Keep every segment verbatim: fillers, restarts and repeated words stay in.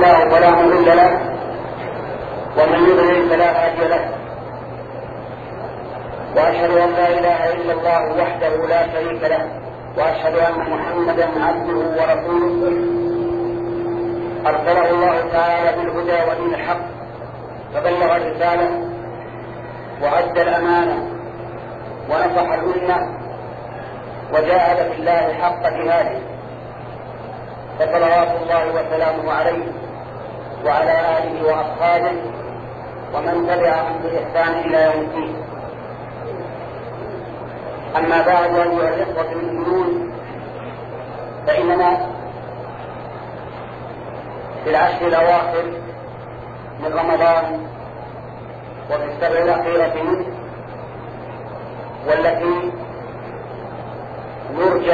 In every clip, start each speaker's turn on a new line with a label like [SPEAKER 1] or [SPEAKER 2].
[SPEAKER 1] الله فلا مضل له ومن يضلل فلا هادي له، واشهد ان لا اله الا الله وحده لا شريك له، واشهد ان محمدا عبده ورسوله ارسله الله تعالى بالهدى ودين الحق فبلغ الرساله وادى الامانه ونصح الامه وجاهد في الله حق جهاده، فصلوات الله وسلامه عليه وعلى آله وأصحابه ومن تبعهم بإحسان إلى يوم الدين. أما بعد، أيها الإخوة المؤمنون، فإننا في العشر الأواخر من رمضان وفي السبع الأخيرة منه، والتي يرجى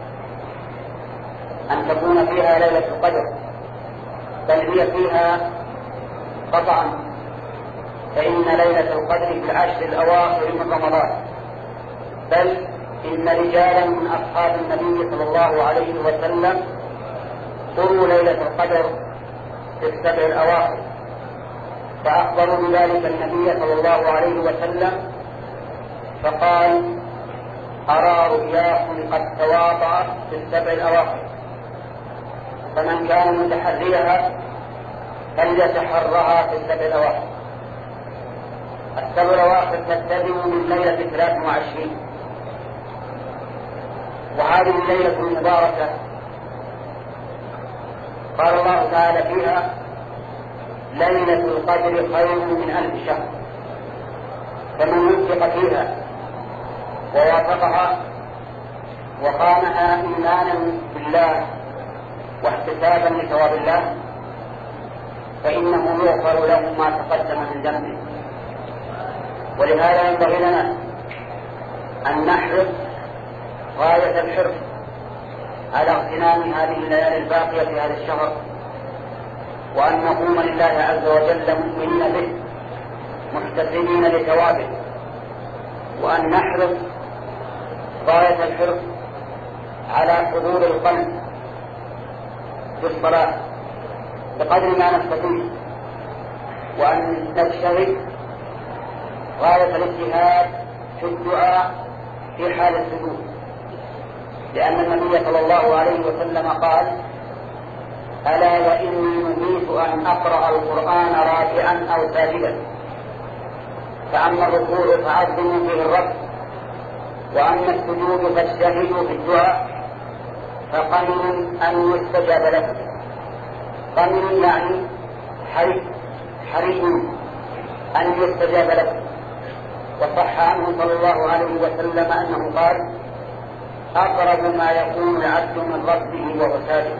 [SPEAKER 1] أن تكون فيها ليلة القدر، بل هي فيها قطعا، فإن ليلة القدر في العشر الأواخر من رمضان، بل إن رجالا من أصحاب النبي صلى الله عليه وسلم قروا ليلة القدر في السبع الأواخر، فأخبروا بذلك النبي صلى الله عليه وسلم فقال: أرى رؤياكم قد تواطأت في السبع الأواخر، فمن كان متحريها فليتحرها في السبع الأواخر. السبع الأواخر تبتدئ من ليلة ثلاث وعشرين، وهذه الليلة المباركة قال الله تعالى فيها: ليلة القدر خير من ألف شهر، فمن وفق فيها ووافقها وقامها إيمانا بالله واحتسابا لثواب الله فإنه يغفر له ما تقدم من ذنبه. ولهذا ينبغي لنا أن نحرص غاية الحرص على اغتنام هذه الليالي الباقية في هذا الشهر، وأن نقوم لله عز وجل مؤمنين به محتسبين لثوابه، وأن نحرص غاية الحرص على حضور القلب في الصلاة بقدر ما نستطيع، وأن نجتهد غاية الاجتهاد في الدعاء في حال السجود، لأن النبي صلى الله عليه وسلم قال: ألا وإني نهيت أن أقرأ القرآن راكعا أو ساجدا، فأما الركوع فعظموا فيه الرب، وأما السجود فاجتهدوا في الدعاء، فقمن أن يستجاب لكم. قمن يعني حري حري أن يستجاب لكم. وصح عنه صلى الله عليه وسلم أنه قال: أقرب ما يكون العبد من ربه وهو ساجد.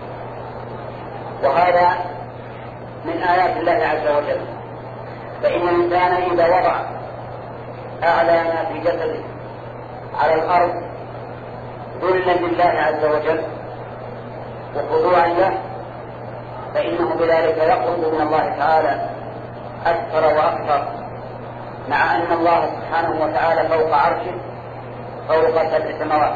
[SPEAKER 1] وهذا من آيات الله عز وجل، فإن الإنسان إذا وضع أعلى ما في جسده على الأرض ذلا لله عز وجل وخضوعا له، فإنه بذلك يقرب من الله تعالى أكثر وأكثر، مع أن الله سبحانه وتعالى فوق عرشه فوق سبع سماوات.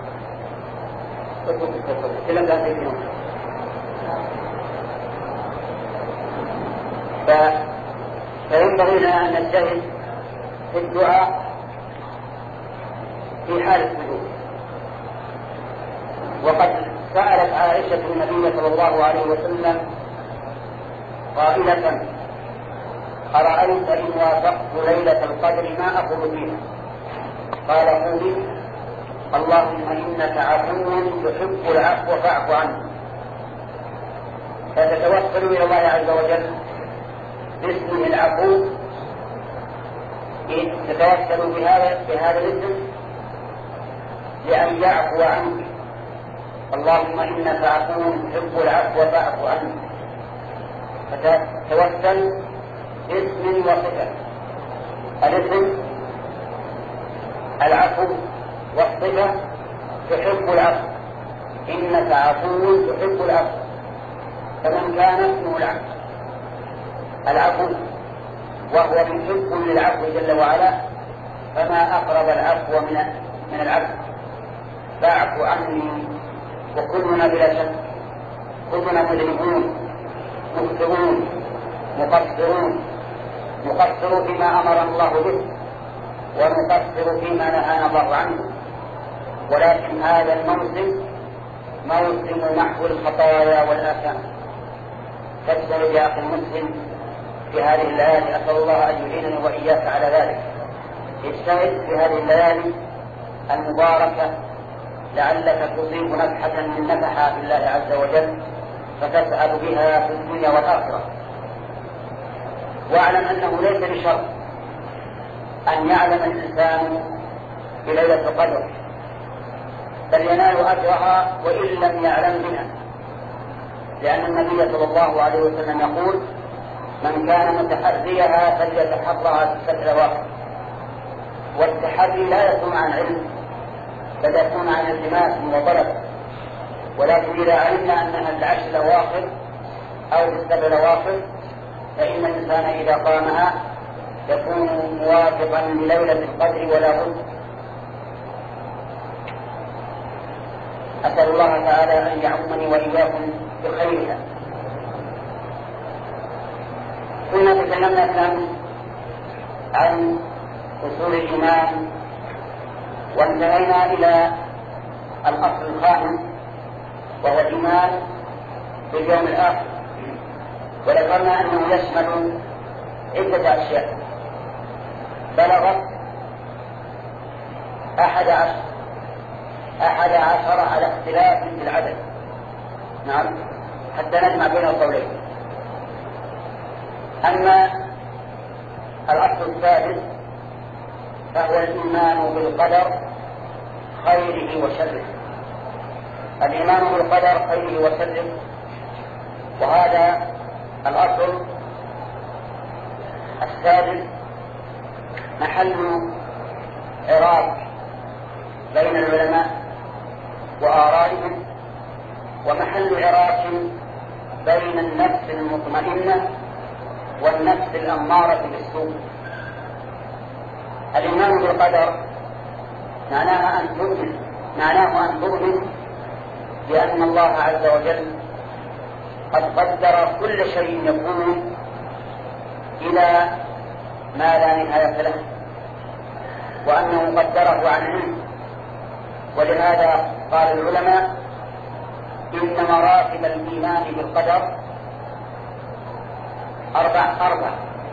[SPEAKER 1] فينبغي لنا أن نجتهد في الدعاء في حال السجود. وقد سألت عائشة النبي صلى الله عليه وسلم قائلة: أرأيت إن وافقت ليلة القدر ما أقول فيها؟ قال: قولي: اللهم إنك عفو تحب العفو فاعف عنه. فتتوسل إلى الله عز وجل باسمه العفو، تتوسل بهذا بهذا الاسم لأن يعفو عنك. اللهم إنك عفو تحب العفو فاعف عنه. فتوسل اسم وصفة. الاسم العفو، والصفة تحب العفو. إنك عفو تحب العفو، فمن كان اسمه العفو العفو وهو محب للعفو جل وعلا، فما أقرب العفو من من العفو. فاعف عني، وكلنا بلا شك كلنا مذنبون مقصرون، نقصر فيما أمر الله به ونقصر فيما نهانا الله عنه، ولكن هذا الموسم موسم محو الخطايا والآثام. فاجتهد يا أخي المسلم في هذه الليالي، أسأل الله أن يعينني وإياك على ذلك. اجتهد في هذه الليالي المباركة لعلك تصيب نفحة من نفحات الله عز وجل فتسعد بها في الدنيا والآخرة. واعلم أنه ليس بشرط أن يعلم الإنسان بليلة القدر، بل ينال أجرها وإن لم يعلم بها، لأن النبي صلى الله عليه وسلم يقول: من كان متحريها فليتحرها في السبع الأواخر. والتحري لا يكون عن علم، بل يكون عن التماس وطلب. ولكن إذا علمنا أنها العشر الأواخر أو في السبع الأواخر فإن الإنسان إذا قامها يكون موافقا لليلة القدر ولا بد. أسأل الله تعالى أن يعمني وإياكم بخيرها. كنا تكلمنا الآن عن أصول الإيمان وانتهينا إلى الأصل الخامس وهو الإيمان باليوم الآخر، وذكرنا أنه يشمل عدة أشياء بلغت أحد عشر أحد عشر على اختلاف في العدد. نعم، حتى نجمع بين القولين. أما الأصل الثالث فهو الإيمان بالقدر خيره وشره. الإيمان بالقدر خيره وشره، وهذا الأصل السادس محل عراق بين العلماء وآرائهم، ومحل عراق بين النفس المطمئنة والنفس الأمارة بالسوء. الإيمان بالقدر معناها أن تؤمن معناه أن تؤمن بأن الله عز وجل قد قدر كل شيء يكون إلى ما لا نهاية له، وأنه قدره عن علم. ولهذا قال العلماء: إن مراتب الإيمان بالقدر أربع أربع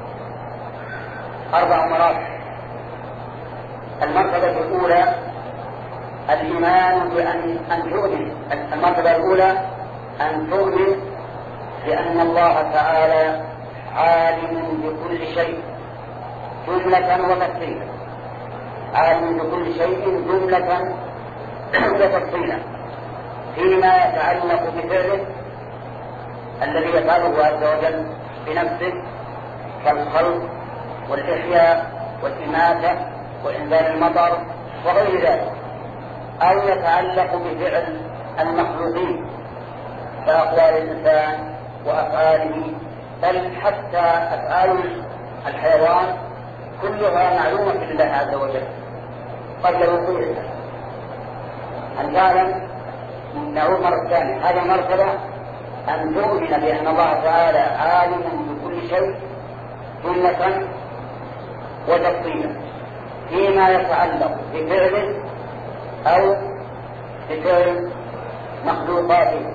[SPEAKER 1] أربع مراتب. المرتبة الأولى الإيمان بأن أن تؤمن المرتبة الأولى أن تؤمن بأن الله تعالى عالم بكل شيء جملة وتفصيلا، عالم بكل شيء جملة وتفصيلا فيما يتعلق بفعله الذي يفعله عز وجل بنفسه كالخلق والإحياء والإماتة وإنزال المطر وغير ذلك، أو يتعلق بفعل المخلوقين كأقوال الإنسان وأفعاله، بل حتى أفعال الحيوان كلها معلومة لله عز وجل قبل وقوعها. أن تعلم نعود مرة ثانية، هذه مرتبة أن تؤمن بأن الله تعالى عالم بكل شيء جملة وتفصيلا فيما يتعلق بفعله أو بفعل مخلوقاته.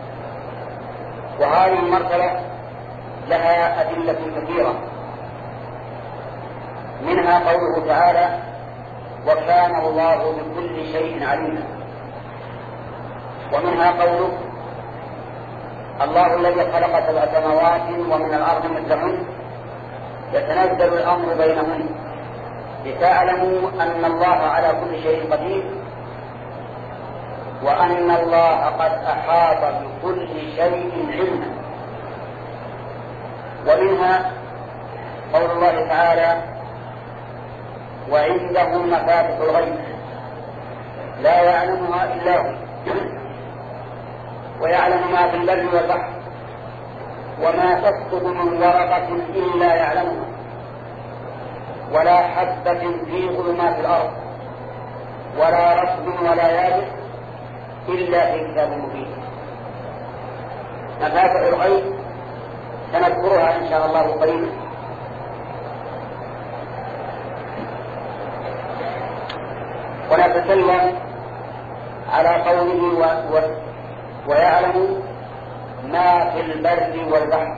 [SPEAKER 1] وهذه المرتبة لها أدلة كثيرة، منها قوله تعالى: وكان الله بكل شيء عليما. ومنها قوله: الله الذي خلق سبع سماوات ومن الأرض مثلهن يتنزل الأمر بينهن لتعلموا أن الله على كل شيء قدير وأن الله قد أحاط بكل شيء علما. ومنها قول الله تعالى: وعنده مفاتح الغيب لا يعلمها إلا هو ويعلم ما في البر والبحر وما تسقط من ورقة إلا يعلمها ولا حبة في ظلمات الأرض ولا رطب ولا يابس إلا في كتاب مبين. مفاتح الغيب سنذكر سنذكرها إن شاء الله قريبا. ونتكلم على قوله و... و... ويعلم ما في البر والبحر.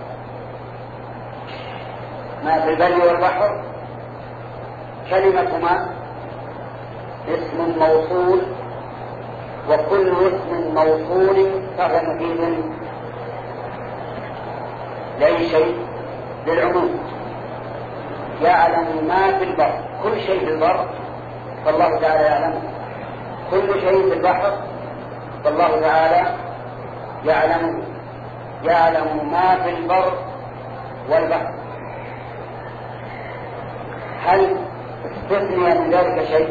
[SPEAKER 1] ما في البر والبحر كلمة ما اسم موصول، وكل اسم موصول فهو مفيد لأي شيء للعموم. يعلم ما في البر، كل شيء في البر فالله تعالى يعلمه، كل شيء في البحر فالله تعالى يعلمه. يعلم ما في البر والبحر. هل استثني من ذلك شيء؟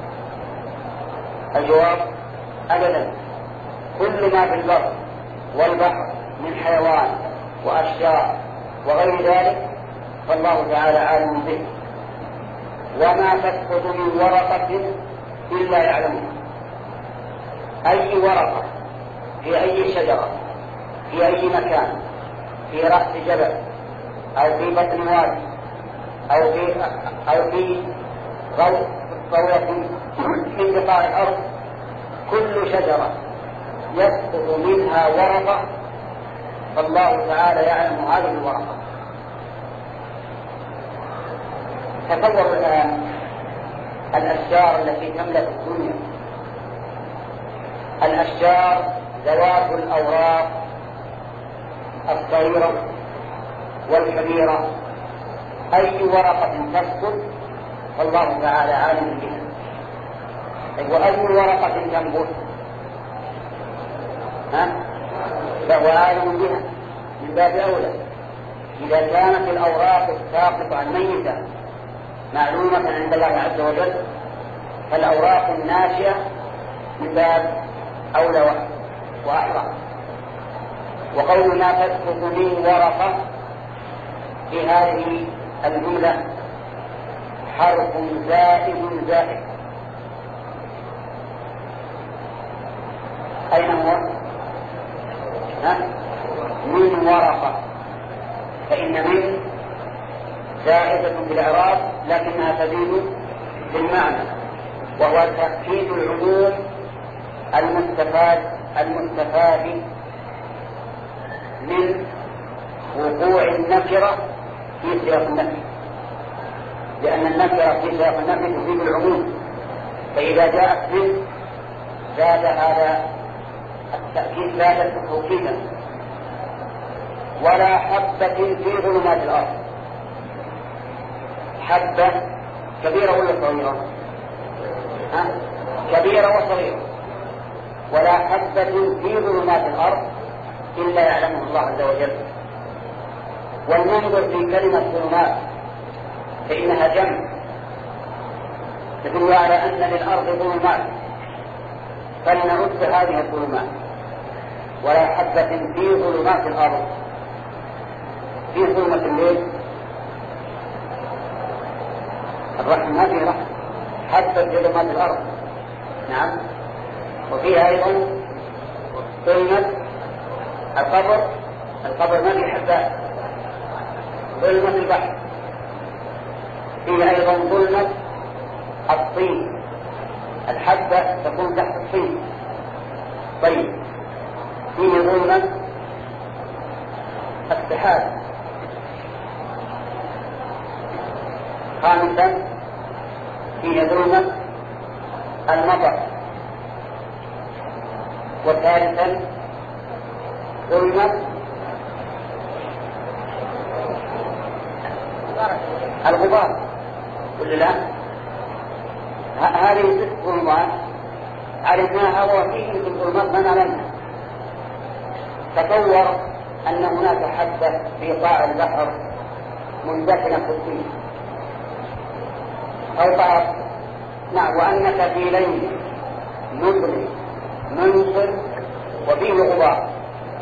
[SPEAKER 1] الجواب أبدا. كل ما في البر والبحر من حيوان وأشجار وغير ذلك فالله تعالى عالم به. وما تسقط من ورقة إلا يعلمها. أي ورقة في أي شجرة في أي مكان، في رأس جبل أو في بطن وادي أو في أو في غوية من قطاع الأرض، كل شجرة يسقط منها ورقة فالله تعالى يعلم هذه الورقة. تصور الآن الأشجار التي تملأ الدنيا، الأشجار ذوات الأوراق الصغيرة والكبيرة، أي ورقة تسقط فالله تعالى عالم بها. وأي ورقة تنبت فهو عالم بها من باب أولى. إذا كانت الأوراق الساقطة الميتة معلومة عند الله عز وجل، فالأوراق الناشئة من باب أولى وأحرى. وقول ما تسقط من ورقة في هذه الجملة حرف زائد زائد. أين هو؟ ها؟ من ورقة، فإن من زائدة في الإعراب لكنها تزيد في المعنى، وهو تأكيد العموم المستفاد المستفاد من وقوع النكرة في سياق النفي، لأن النكرة في سياق النفي تفيد العموم، فإذا جاءت من زاد هذا التأكيد زاد توكيدا. ولا حبة في ظلمات الأرض. حبة كبيرة ولا صغيرة؟ ها؟ كبيرة وصغيرة. ولا حبة في ظلمات الأرض إلا يعلمه الله عز وجل. ولننظر في كلمة ظلمات فإنها جمع تدل على أن للأرض ظلمات، فلنعد هذه الظلمات. ولا حبة في ظلمات الأرض، في ظلمة الليل الرحم ما في رحم، حبة في ظلمات الأرض نعم. وفيها أيضا ظلمة القبر، القبر ما في حبات. ظلمة البحر فيها أيضا ظلمة الطين، الحبة تكون تحت الطين. طيب فيه ظلمة السحاب. خامسا فيه ظلمة المطر. وثالثا ظلمة الغبار. ولا لا؟ هذه ست ظلمات عرفناها، وفيه من الظلمات ما نعلمها. تصور أن هناك حبة في قاع البحر منتشرة في الطين أو طاف، نعم، وأنك في ليل مظلم منصر وفيه غبار.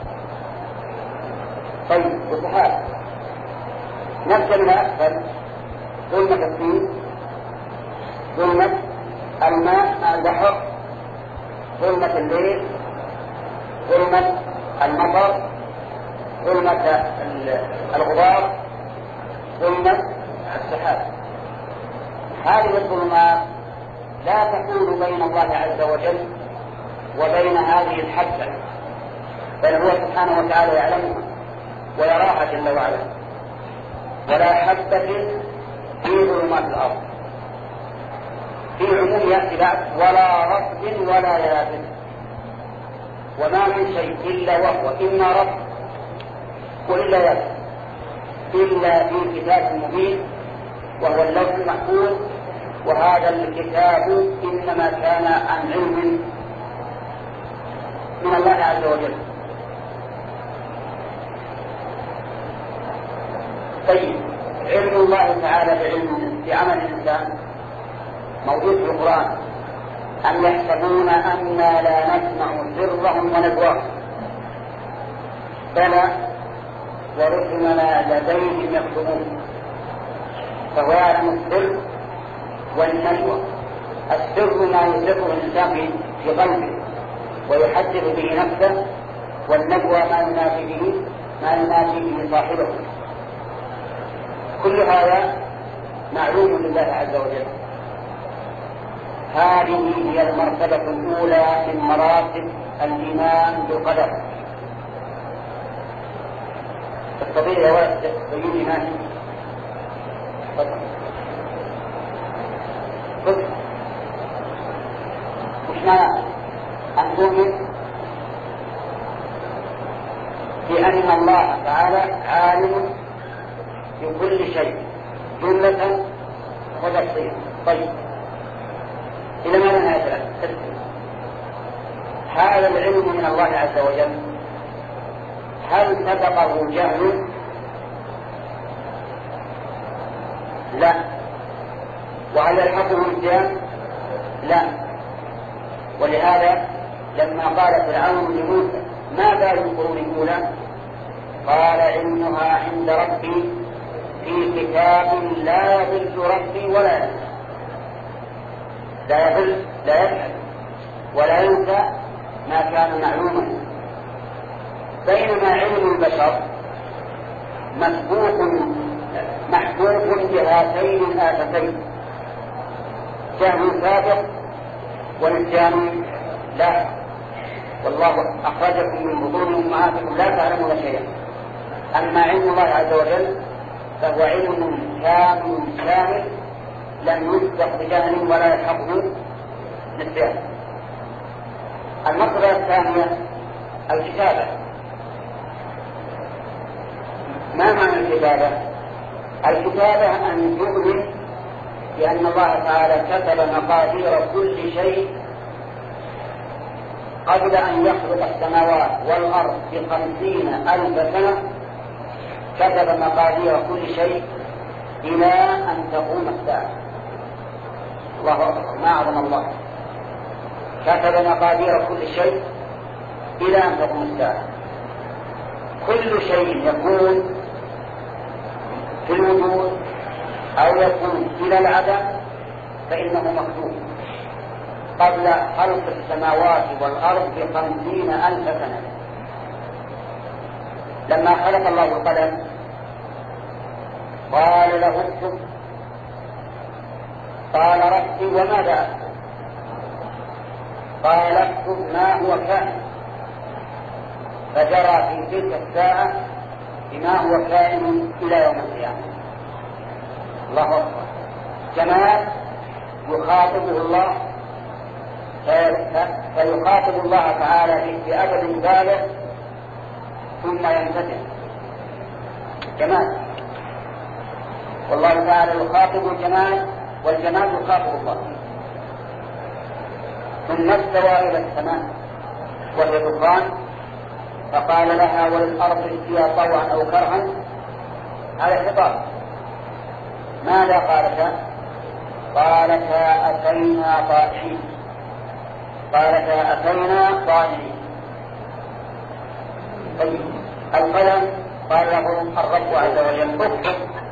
[SPEAKER 1] طيب وسحاب. نبدأ من أسفل، ظلمة الطين، ظلمة الماء مع البحر، ظلمة الليل، ظلمة المطر، ظلمة الغبار ظلمة السحاب. هذه الظلمات لا تكون بين الله عز وجل وبين هذه الحبة، بل هو سبحانه وتعالى يعلمها ويراها جل وعلا. ولا حبة في ظلمات الأرض، في عموم يأتي بعد ولا رطب ولا يابس، وما من شيء إلا وهو إما رطب وإلا يابس إلا في كتاب مبين وهو اللوح المحفوظ. وهذا الكتاب إنما كان عن علم من الله عز وجل. طيب، علم الله تعالى بعلم بعمل الإنسان موجود في القرآن. أم يحسبون أنا لا نسمع سرهم ونجواهم بلى ورسلنا لديهم يكتبون. فهو يعلم السر والنجوى. السر ما يسره الإنسان في قلبه ويحدث به نفسه، والنجوى ما ينادي به ما ينادي به صاحبه. كل هذا معلوم لله عز وجل. هذه هي المرتبة الأولى من مراتب الإيمان بالقدر. تستطيع يا ولد تبين ما هي؟ قل مش معنى أن تؤمن بأن الله تعالى عالم بكل شيء جملة وتفصيلا. طيب، إلى ماذا نأتي؟ هذا العلم من الله عز وجل هل سبقه جهل؟ لا. وهل يلحقه نسيان؟ لا. ولهذا لما قال فرعون لموسى ما بال القرون الأولى قال علمها عند ربي في كتاب لا يضل ربي ولا ينسى. لا يضل لا يبحث ولا ينسى ما كان معلوما. بينما علم البشر مسبوق محبوب بهاتين الآفتين، جهل سابق ونسيان لا. والله أخرجكم من بطون أمهاتكم لا تعلمون شيئا. أما علم الله عز وجل فهو علم كامل كامل لم يسبق بجهل ولا يلحقه نسيان. المرتبة الثانية الكتابة. ما معنى الكتابة؟ الكتابة أن تؤمن بأن الله تعالى كتب مقادير كل شيء قبل أن يخلق السماوات والأرض بخمسين ألف سنة. كتب مقادير كل شيء إلى أن تقوم الساعة. الله أكبر، ما أعظم الله. كتب مقادير كل شيء إلى أن تقوم الساعة. كل شيء يكون في الوجود أو يكون إلى العدم فإنه مكتوب قبل خلق السماوات والأرض بخمسين ألف سنة. لما خلق الله القلم قال له اكتب، قال ربي وماذا أكتب؟ قال اكتب ما هو كائن، فجرى في تلك الساعة بما هو كائن إلى يوم القيامة. الله أكبر. جمال يخاطبه الله فيخاطب الله تعالى بأدب بالغ ثم ينفتح. جمال، والله تعالى يخاطب الجمال والجمال يخاطب الله. ثم استوى إلى السماء وهي دخان فقال لها وللأرض ائتيا طوعا أو كرها. هذا خطاب. ماذا قالتا؟ قالتا أتينا طائعين. قالتا أتينا طائعين. طيب، القلم قال له الرب عز وجل اكتب.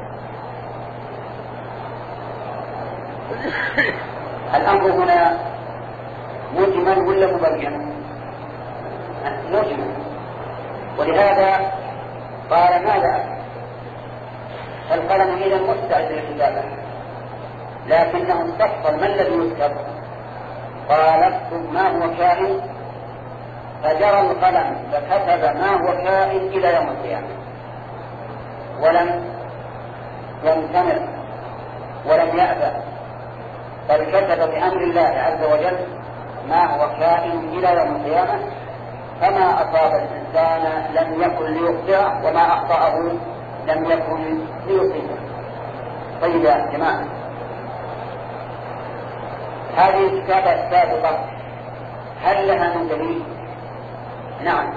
[SPEAKER 1] الأمر هنا مجمل ولا مبين؟ مجمل. ولهذا قال ماذا أكتب؟ فالقلم إذا مستعد للكتابة، لكنه استفصل ما الذي يكتب؟ قال اكتب ما هو كائن، فجرى القلم فكتب ما هو كائن إلى يوم القيامة، ولم يمتنع ولم يأبى، بل كتب بأمر الله عز وجل ما هو كائن إلى يوم القيامة. فما أصاب الإنسان لم يكن ليخطئه، وما أخطأه لم يكن ليصيبه. طيب يا جماعة، هذه الكتابة السابقة هل لها من دليل؟ نعم،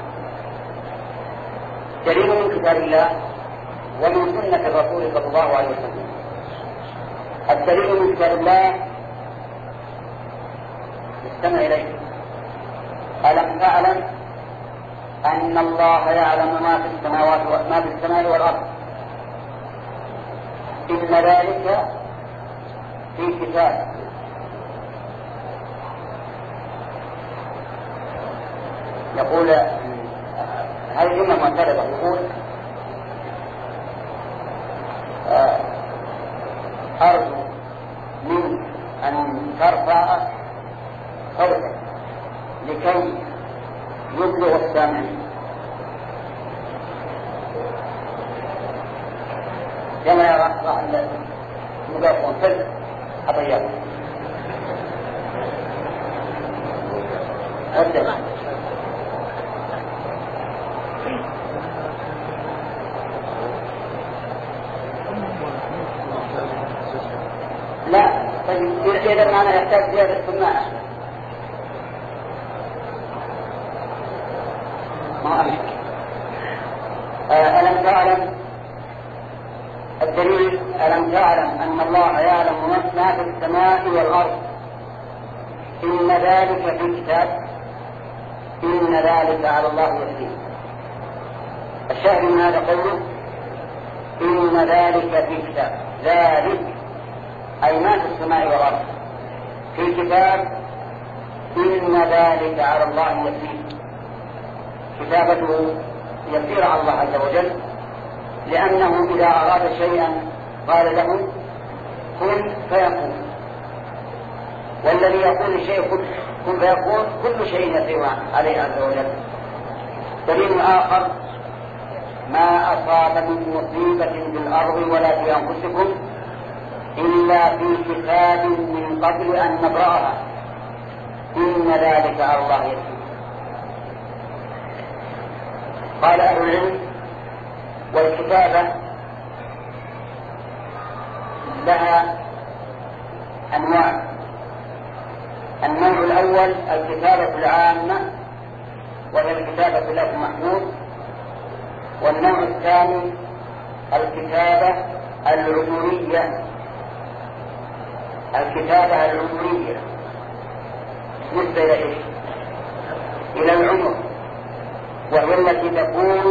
[SPEAKER 1] دليل من كتاب الله ومن سنة الرسول صلى الله عليه وسلم. الدليل من كتاب الله استمع إليه: ألم تعلم أن الله يعلم ما في السماوات وما في السماء والأرض، إن ذلك في كتاب. يقول هذه جملة معترضة، يقول أرجو منك أن ترفع صوتك لكي يبلغ السامعين. كما يرى المجافون فل أطيب أبدأ. لا، طيب إذا معنى يحتاج زيادة سماعة. ما أملك. ألم تعلم الدليل: ألم تعلم أن الله يعلم ما في السماء والأرض، إن ذلك في كتاب، إن ذلك على الله يسير. الشاهد من هذا قوله إن ذلك في كتاب، ذلك أي ما في السماء والأرض في كتاب، إن ذلك على الله يسير. كتابته يسير على الله عز وجل، لأنه إذا أراد شيئا قال له كن فيكون، والذي يقول لشيء كن فيكون كل شيء يسير عليه عز وجل. دليل آخر: ما أصاب من مصيبة في الأرض ولا في أنفسكم إلا في كتاب من قبل أن نبرأها، إن ذلك على الله يسير. قال أهل العلم: والكتابة لها أنواع. النوع الأول الكتابة العامة، وهي الكتابة له محمود. والنوع الثاني الكتابة العمرية، الكتابة العمرية نسبة إلى إيش؟ إلى العمر، وهي التي تكون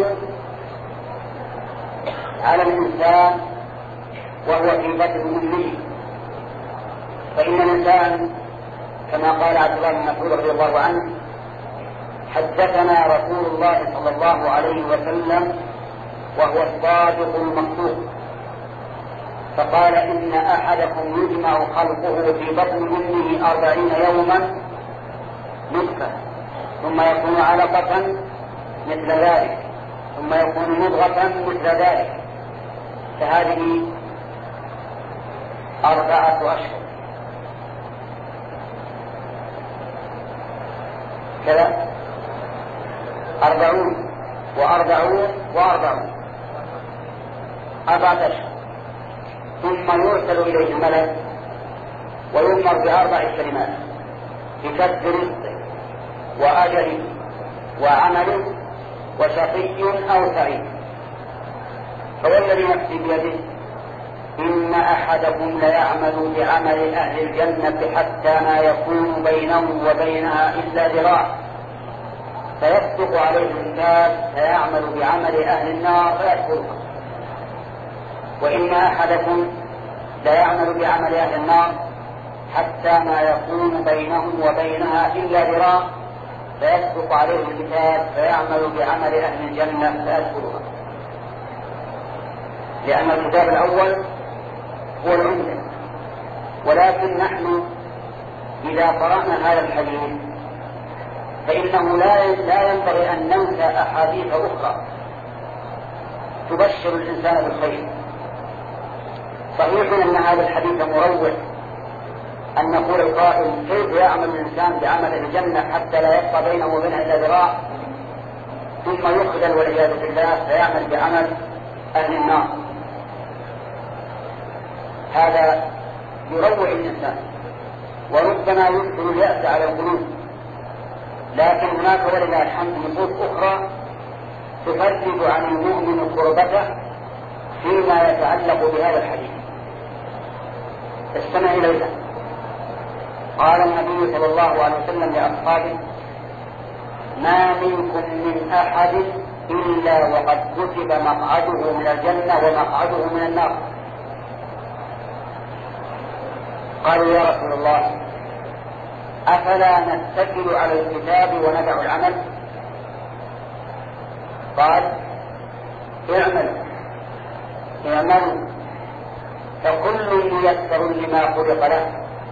[SPEAKER 1] على الإنسان وهو في بطن أمه. فإن الإنسان كما قال عبد الله بن مسعود رضي الله عنه: حدثنا رسول الله صلى الله عليه وسلم وهو الصادق المصدوق، فقال: إن أحدكم يجمع خلقه في بطن أمه أربعين يوما نطفة، ثم يكون علقة مثل ذلك، ثم يكون مضغة مثل ذلك. فهذه أربعة أشهر كذا، أربعون وأربعون وأربعون، أربعة أشهر. ثم يرسل إليه الملك ويؤمر بأربع كلمات: بكسب رزقه وأجله وعمله وشقي أو سعيد. فوالذي نفسي بيده إن أحدكم ليعمل بعمل أهل الجنة حتى ما يكون بينه وبينها إلا ذراع، فيسبق عليه الكتاب فيعمل بعمل أهل النار فيدخلها. وإن أحدكم ليعمل بعمل أهل النار حتى ما يكون بينه وبينها إلا ذراع، فيسبق عليه الكتاب فيعمل بعمل أهل الجنة فيدخلها. لأن الكتاب الأول هو العمدة. ولكن نحن إذا قرأنا هذا الحديث فإنه لا لا ينبغي أن ننسى أحاديث أخرى تبشر الإنسان بالخير. صحيح أن هذا الحديث مروع، أن يقول القائل كيف يعمل الإنسان بعمل الجنة حتى لا يبقى بينه وبينها إلا ذراع، ثم يخذل والعياذ بالله فيعمل بعمل أهل النار. هذا يروع الإنسان وربما يدخل اليأس على القلوب. لكن هناك ولله الحمد نصوص أخرى تفرج عن المؤمن كربته فيما يتعلق بهذا الحديث. استمع إليها. قال النبي صلى الله عليه وسلم لأصحابه: ما منكم من أحد إلا وقد كتب مقعده من الجنة ومقعده من النار. قالوا: يا رسول الله، أفلا نتكل على الكتاب وندع العمل؟ قال: اعمل اعملوا فكل ميسر لما خلق له،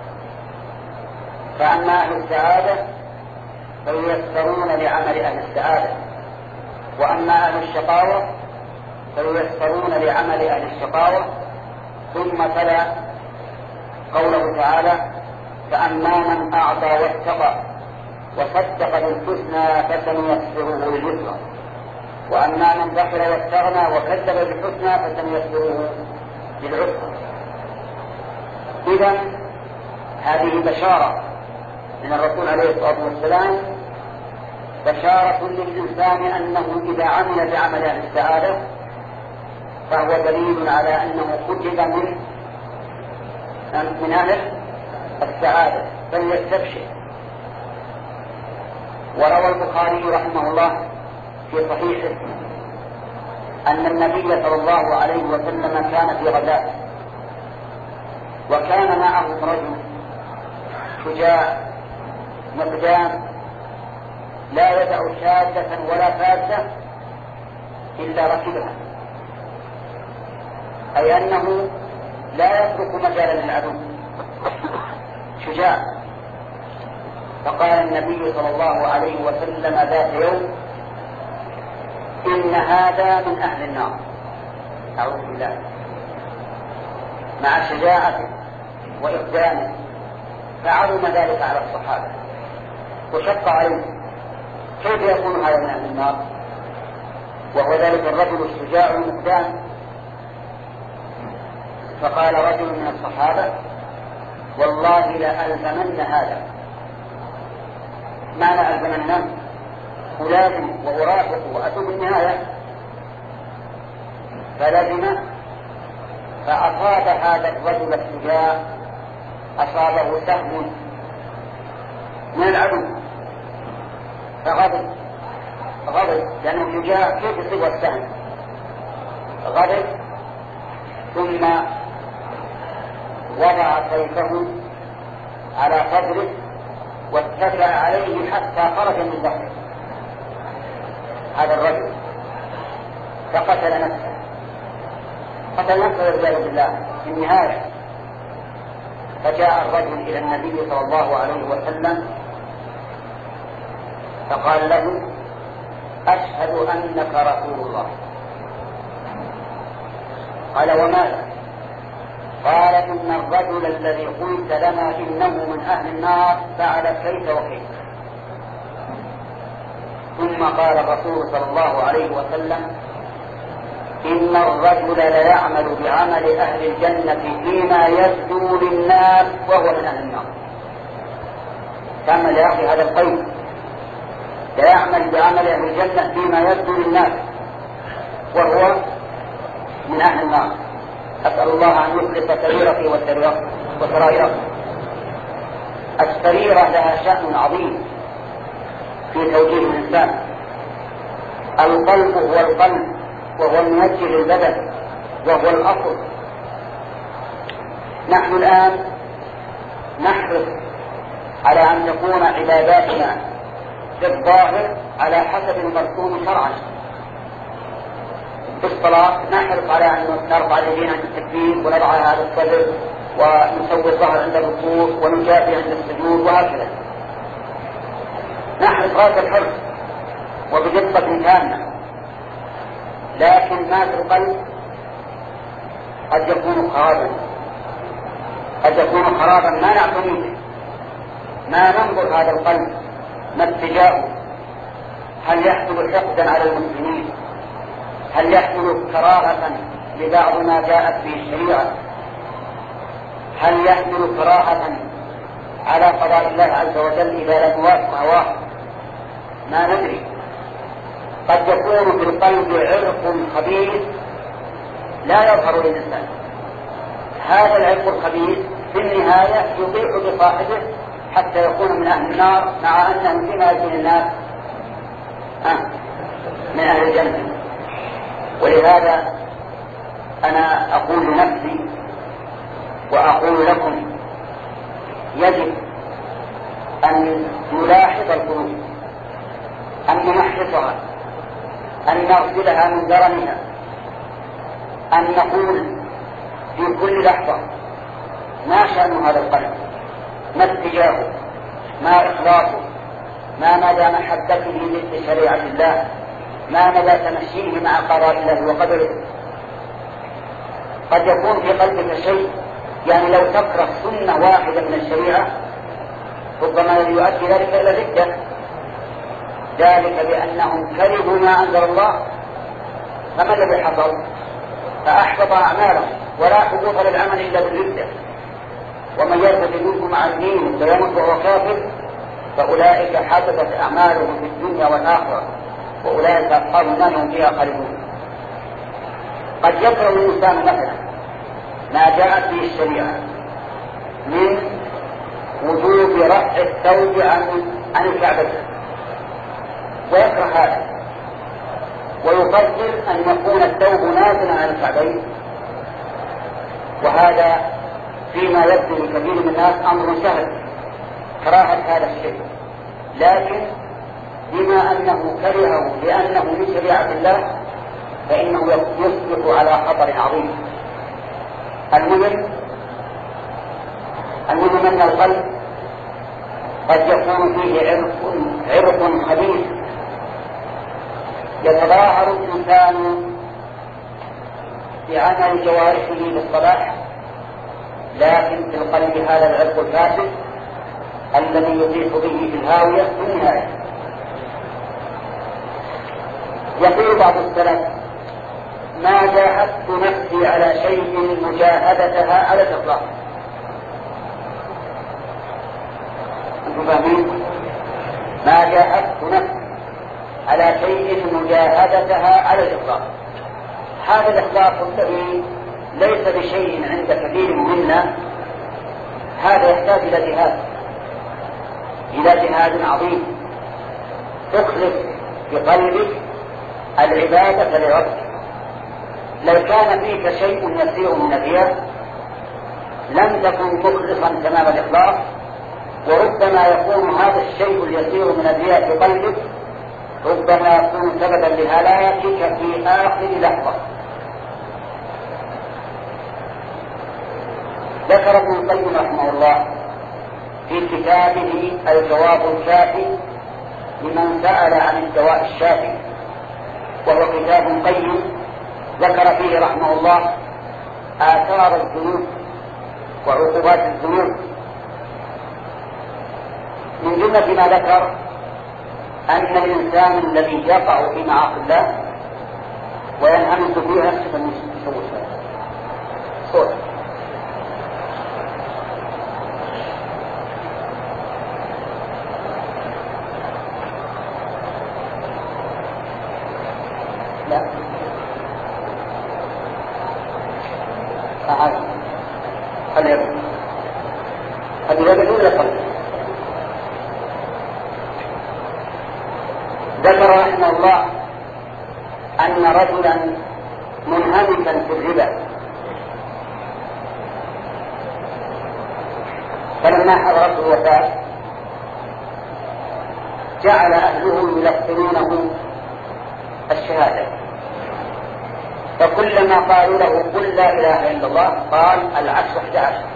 [SPEAKER 1] فأما أهل السعادة فييسرون لعمل أهل السعادة، وأما أهل الشقاوة فييسرون لعمل أهل الشقاوة. ثم تلا قوله تعالى: فأما من أعطى واتقى وصدق بالحسنى فسنيسره لليسرى، وأما من بخل واستغنى وكذب بالحسنى فسنيسره للعسرى. إذن هذه بشارة من الرسول عليه الصلاة والسلام، بشارة للإنسان أنه إذا عمل بعمل أهل السعادة فهو دليل على أنه كتب من من أهل السعادة فليستبشر. وروى البخاري رحمه الله في صحيحه أن النبي صلى الله عليه وسلم كان في غزاة، وكان معه رجل شجاع مقدام لا يدع شاذة ولا فاسة إلا ركبها، أي أنه لا يترك مجالا للعدو، شجاع. فقال النبي صلى الله عليه وسلم ذات يوم: إن هذا من أهل النار. أعوذ بالله. مع شجاعته وإقدامه فعظم ذلك على الصحابة وشق عليهم، كيف يكون هذا من أهل النار وهو ذلك الرجل الشجاع المقدام؟ فقال رجل من الصحابة: والله لألزمن هذا. معنى ألزمن ألازم وأرافق وأتوب النهاية. فلزم فأصاب هذا الرجل الشجاع، أصابه سهم من العدو فغضب غضب لأنه شجاع، كيف يصيب السهم؟ غضب، ثم وضع سيفه على صدره واتكأ عليه حتى خرج من ظهره هذا الرجل، فقتل نفسه قتل نفسه والعياذ بالله في النهاية. فجاء الرجل إلى النبي صلى الله عليه وسلم فقال له: أشهد أنك رسول الله. قال: وماذا؟ قال: إن الرجل الذي قلت لنا إنه من أهل النار فعل كيف وكيف. ثم قال الرسول صلى الله عليه وسلم: إن الرجل ليعمل بعمل أهل الجنة فيما يبدو للناس وهو من أهل النار. كمل يا أخي هذا القيد: ليعمل بعمل أهل الجنة فيما يبدو للناس وهو من أهل النار. أسأل الله أن يخلص سريرتي وسرائرتي. السريرة لها شأن عظيم في توجيه الإنسان. القلب هو القلب وهو الموجه للبدن وهو الأصل. نحن الآن نحرص على أن تكون عباداتنا في الظاهر على حسب المرسوم شرعا، في الصلاة نحرص على أن نرفع اليدين عند التكبير ونضعها على الصدر ونسوي الظهر عند الركوع ونجافي عند السجود وهكذا. نحرص غاية الحرص وبدقة تامة، لكن ما في القلب قد يكون خرابا، قد يكون خرابا ما نعتني به، ما ننظر هذا القلب ما اتجاهه، هل يحمل حقدا على المسلمين، هل يحمل كراهة لبعض ما جاءت به الشريعة، هل يحمل كراهة على قضاء الله عز وجل إذا لم يوافق هواه، ما ندري. قد يكون في القلب عرق خبيث لا يظهر للإنسان، هذا العرق الخبيث في النهاية يطيح بصاحبه حتى يكون من أهل النار، مع أنه فيما يكون الناس آه من أهل الجنة. ولهذا أنا أقول لنفسي وأقول لكم يجب أن نلاحظ القلوب، أن نمحصها، أن نغسلها من درنها، أن نقول في كل لحظة ما شأن هذا القلب، ما اتجاهه، ما إخلاصه، ما مدى محبته لشريعة الله، ما مدى تمشيه مع قضاء الله وقدره. قد يكون في قلبك شيء، يعني لو تكره سنة واحدة من الشريعة ربما يؤدي ذلك إلى ردة، ذلك بأنهم كرهوا ما أنزل الله، فما الذي حصل؟ فأحبط أعمالهم، ولا حدوث للعمل إلا بالردة. ومن يرتد منكم عن دين فيمت وهو كافر فأولئك حبطت أعمالهم في الدنيا والآخرة وأولئك أصحاب النار هم فيها خالدون. قد يكره الإنسان مثلا ما جاءت به الشريعة من وجوب رفع الثوب عن عن الكعبة، ويكره هذا، ويفضل أن يكون الثوب نازلا عن الكعبين، وهذا فيما يبدو لكثير من الناس أمر سهل كراهة هذا الشيء، لكن بما أنه كرهه لأنه من شريعة الله فإنه يصبح على خطر عظيم. المهم المهم أن القلب قد يكون فيه عرق عرق خبيث يتظاهر الإنسان بعمل جوارحه للصلاح، لكن في القلب هذا العرق الفاسد الذي يطيح به في الهاوية في النهاية. يقول بعض السلف: ما جاهدت نفسي على شيء مجاهدتها على الإطلاق. أنتم فاهمين؟ ما جاهدت نفسي على شيء مجاهدتها على الإطلاق. هذا الإطلاق الذي ليس بشيء عند كثير منا، هذا يحتاج إلى جهاد، إلى جهاد عظيم تخلص بقلبك العبادة لربك. لو كان فيك شيء يسير من الرياء لم تكن مخلصا تمام الإخلاص، وربما يكون هذا الشيء اليسير من الرياء في قلبك ربما يكون سببا لهلاكك في آخر لحظة. ذكر ابن القيم رحمه الله في كتابه الجواب الكافي لمن سأل عن الدواء الشافي، وهو كتاب قيم ذكر فيه رحمه الله آثار الذنوب وعقوبات الذنوب. من جملة ما ذكر أن الإنسان الذي يقع في معاصي الله وينهمس فيها يسوي صوت لا أعاد هل يبدو هل يبدو ولا قلب. ذكر رحمه الله أن رجلا منهمكا في الربا فلما حضرته الوفاة جعل أهله يلقنونه الشهادة، فكلما قالوا له قل لا إله إلا الله قال العكس إحدى عشر.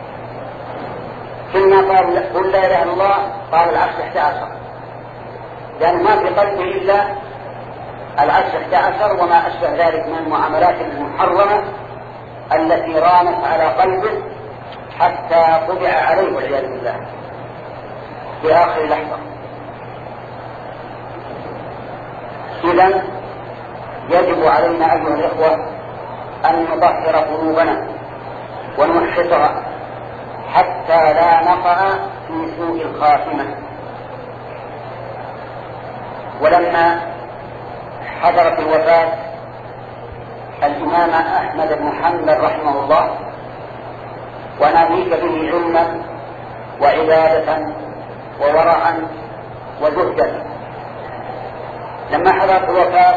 [SPEAKER 1] كلما قالوا قل لا إله إلا الله قال العكس إحدى عشر، لأن ما في قلبه إلا العكس إحدى عشر وما أشبه ذلك من المعاملات المحرمة التي رانت على قلبه حتى طبع عليه والعياذ بالله في آخر لحظة. إذن يجب علينا أيها الإخوة أن نطهر قلوبنا ونمحصها حتى لا نقع في سوء الخاتمة. ولما حضرت الوفاة الإمام أحمد بن حنبل رحمه الله وناهيك به علما وعبادة وورعا وزهدا، لما حضرت الوفاة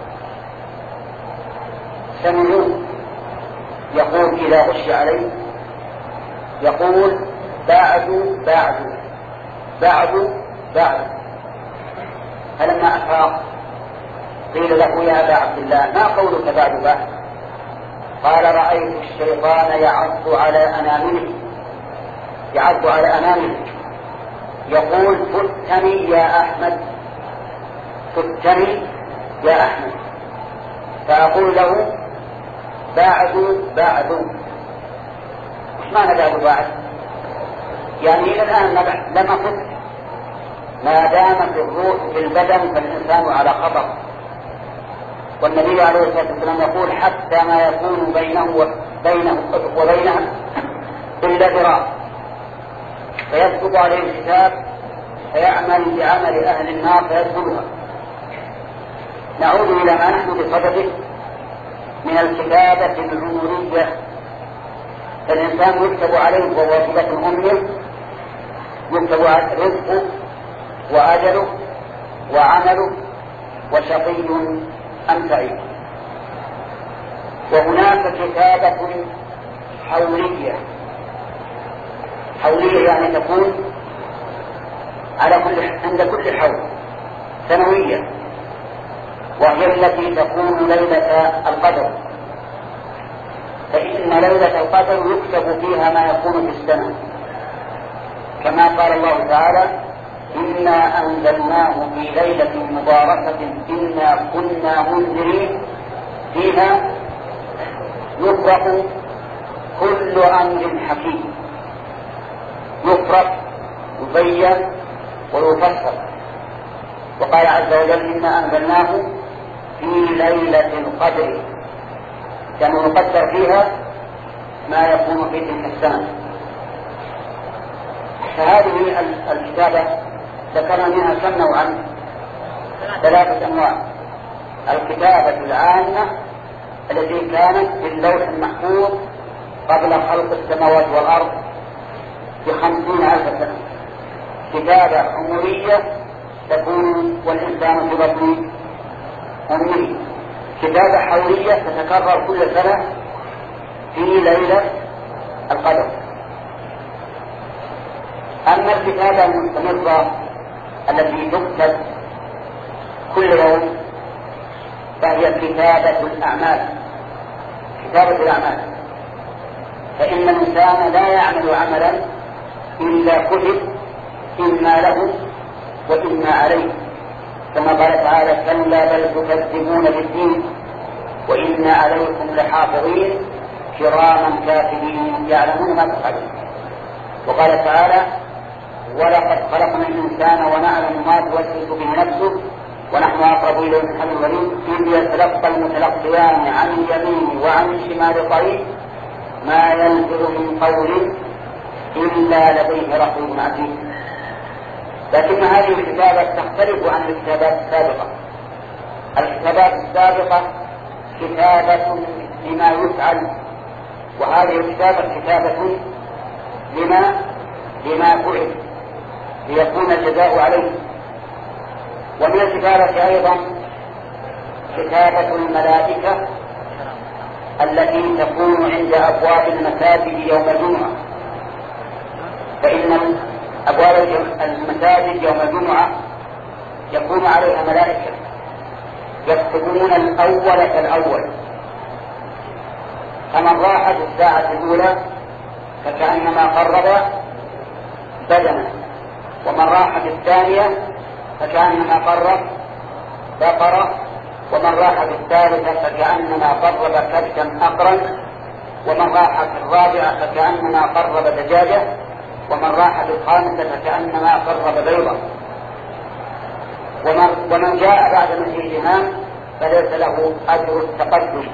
[SPEAKER 1] سمعوه يقول إذا غشي عليه يقول بعد بعد بعد بعد. فلما أفاق قيل له يا أبا عبد الله ما قولك بعد بعد؟ قال رأيت الشيطان يعض على أنامله يعض على أنامله يقول فتني يا أحمد فتني يا أحمد، فأقول له بعد بعد. وش معنى بعد بعد؟ يعني إلى الآن لم أفت، ما دامت الروح في البدن فالإنسان على خطر. والنبي عليه الصلاة والسلام يقول حتى ما يكون بينه وبينه وبينها إلا ذراع، فيسبق عليه الكتاب فيعمل بعمل أهل النار فيدخلها. نعود إلى ما نحن بصدده من الكتابة العمرية، فالإنسان يكتب عليه وواجبة أمه، يكتب رزقه وأجله وعمله وشقي أم سعيد. وهناك كتابة حولية، حولية يعني تكون على كل عند كل حول سنوية، وهي التي تكون ليلة القدر، فإن ليلة القدر يكتب فيها ما يكون في السنة، كما قال الله تعالى إنا أنزلناه في ليلة مباركة إنا كنا منذرين فيها يفرق كل أمر حكيم. يفرق يبين ويفسر. وقال عز وجل إنا أنزلناه في ليلة القدر، كان يقدر فيها ما يكون في تلك السنة. فهذه الكتابة ذكرنا منها كم نوعا؟ ثلاثة أنواع. الكتابة العامة التي كانت في اللوح المحفوظ قبل خلق السماوات والأرض بخمسين ألف سنة، كتابة عمرية تكون والإنسان في بطن أمه، كتابة حولية تتكرر كل سنة في ليلة القدر. أما الكتابة المستمرة التي تكتب كل يوم فهي كتابة الأعمال. كتابة الأعمال، فإن الإنسان لا يعمل عملا إلا كتب إما له وإما عليه، كما قال تعالى كلا بل تكذبون بالدين وإن عليكم لحافظين كراما كاتبين يعلمون ما تفعلون. وقال تعالى ولقد خلقنا الإنسان ونعلم ما توسوس به نفسه ونحن أقرب إليه من حبل الوريد إذ يتلقى المتلقيان عن اليمين وعن الشمال قريب ما يلفظ من قول إلا لديه رقيب عتيد. لكن هذه الكتابة تختلف عن الكتابات السابقة. الكتابات السابقة كتابة لما يفعل، وهذه الكتابة كتابة لما لما فعل ليكون الجزاء عليه. ومن الكتابة أيضا كتابة الملائكة التي تكون عند أبواب المساجد يوم الجمعة، فإن أبواب المساجد يوم الجمعة يكون عليها ملائكة يكتبون الأول كالأول فمن راح في الساعة الأولى فكأنما قرب بدنه، ومن راح في الثانية فكأنما قرب بقرة، ومن راح في الثالثة فكأنما قرب كبشا أقرا، ومن راح في الرابعة فكأنما قرب دجاجة، ومن راح في الخامسة فكأنما قرب بيضة. ومن, ومن جاء بعد مجيء الإمام فليس له أجر التقدم،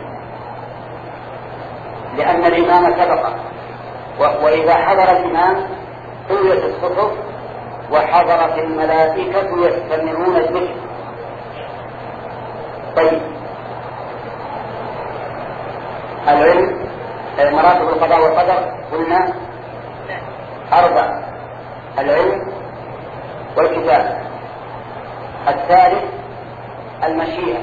[SPEAKER 1] لأن الإمام سبقه، وإذا حضر الإمام طويت الصحف وحضرت الملائكة يستمعون الذكر. طيب، العلم مراتب القضاء والقدر قلنا أربع: العلم والكتاب، الثالث المشيئة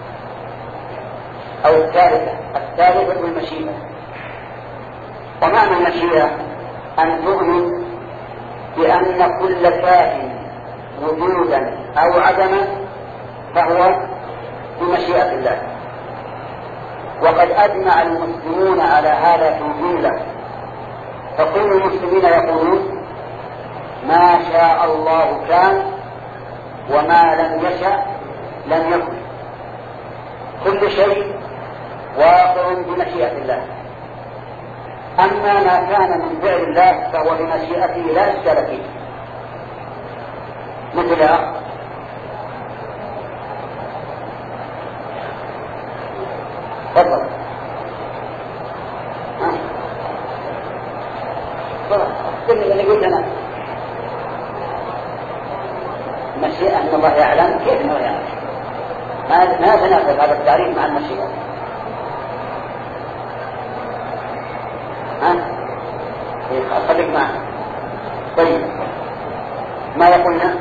[SPEAKER 1] أو الثالثة الثالثة المشيئة. ومعنى المشيئة أن تؤمن بأن كل كائن وجودا أو عدما فهو بمشيئة الله. وقد أجمع المسلمون على هذا تنزيلا، فكل المسلمين يقولون ما شاء الله كان وما لم يشأ لم يكن. كل شيء واقع بمشيئة الله، أما ما كان من فعل الله فهو بمشيئته لا إشكال فيه. مثل تفضل كل اللي قلت أنا مشيئة أن الله يعلم، كيف أنه يعلم؟ ما ما تناسب هذا التعريف مع المشيئة. ها؟ خليك معنا. طيب، ما يقولنا؟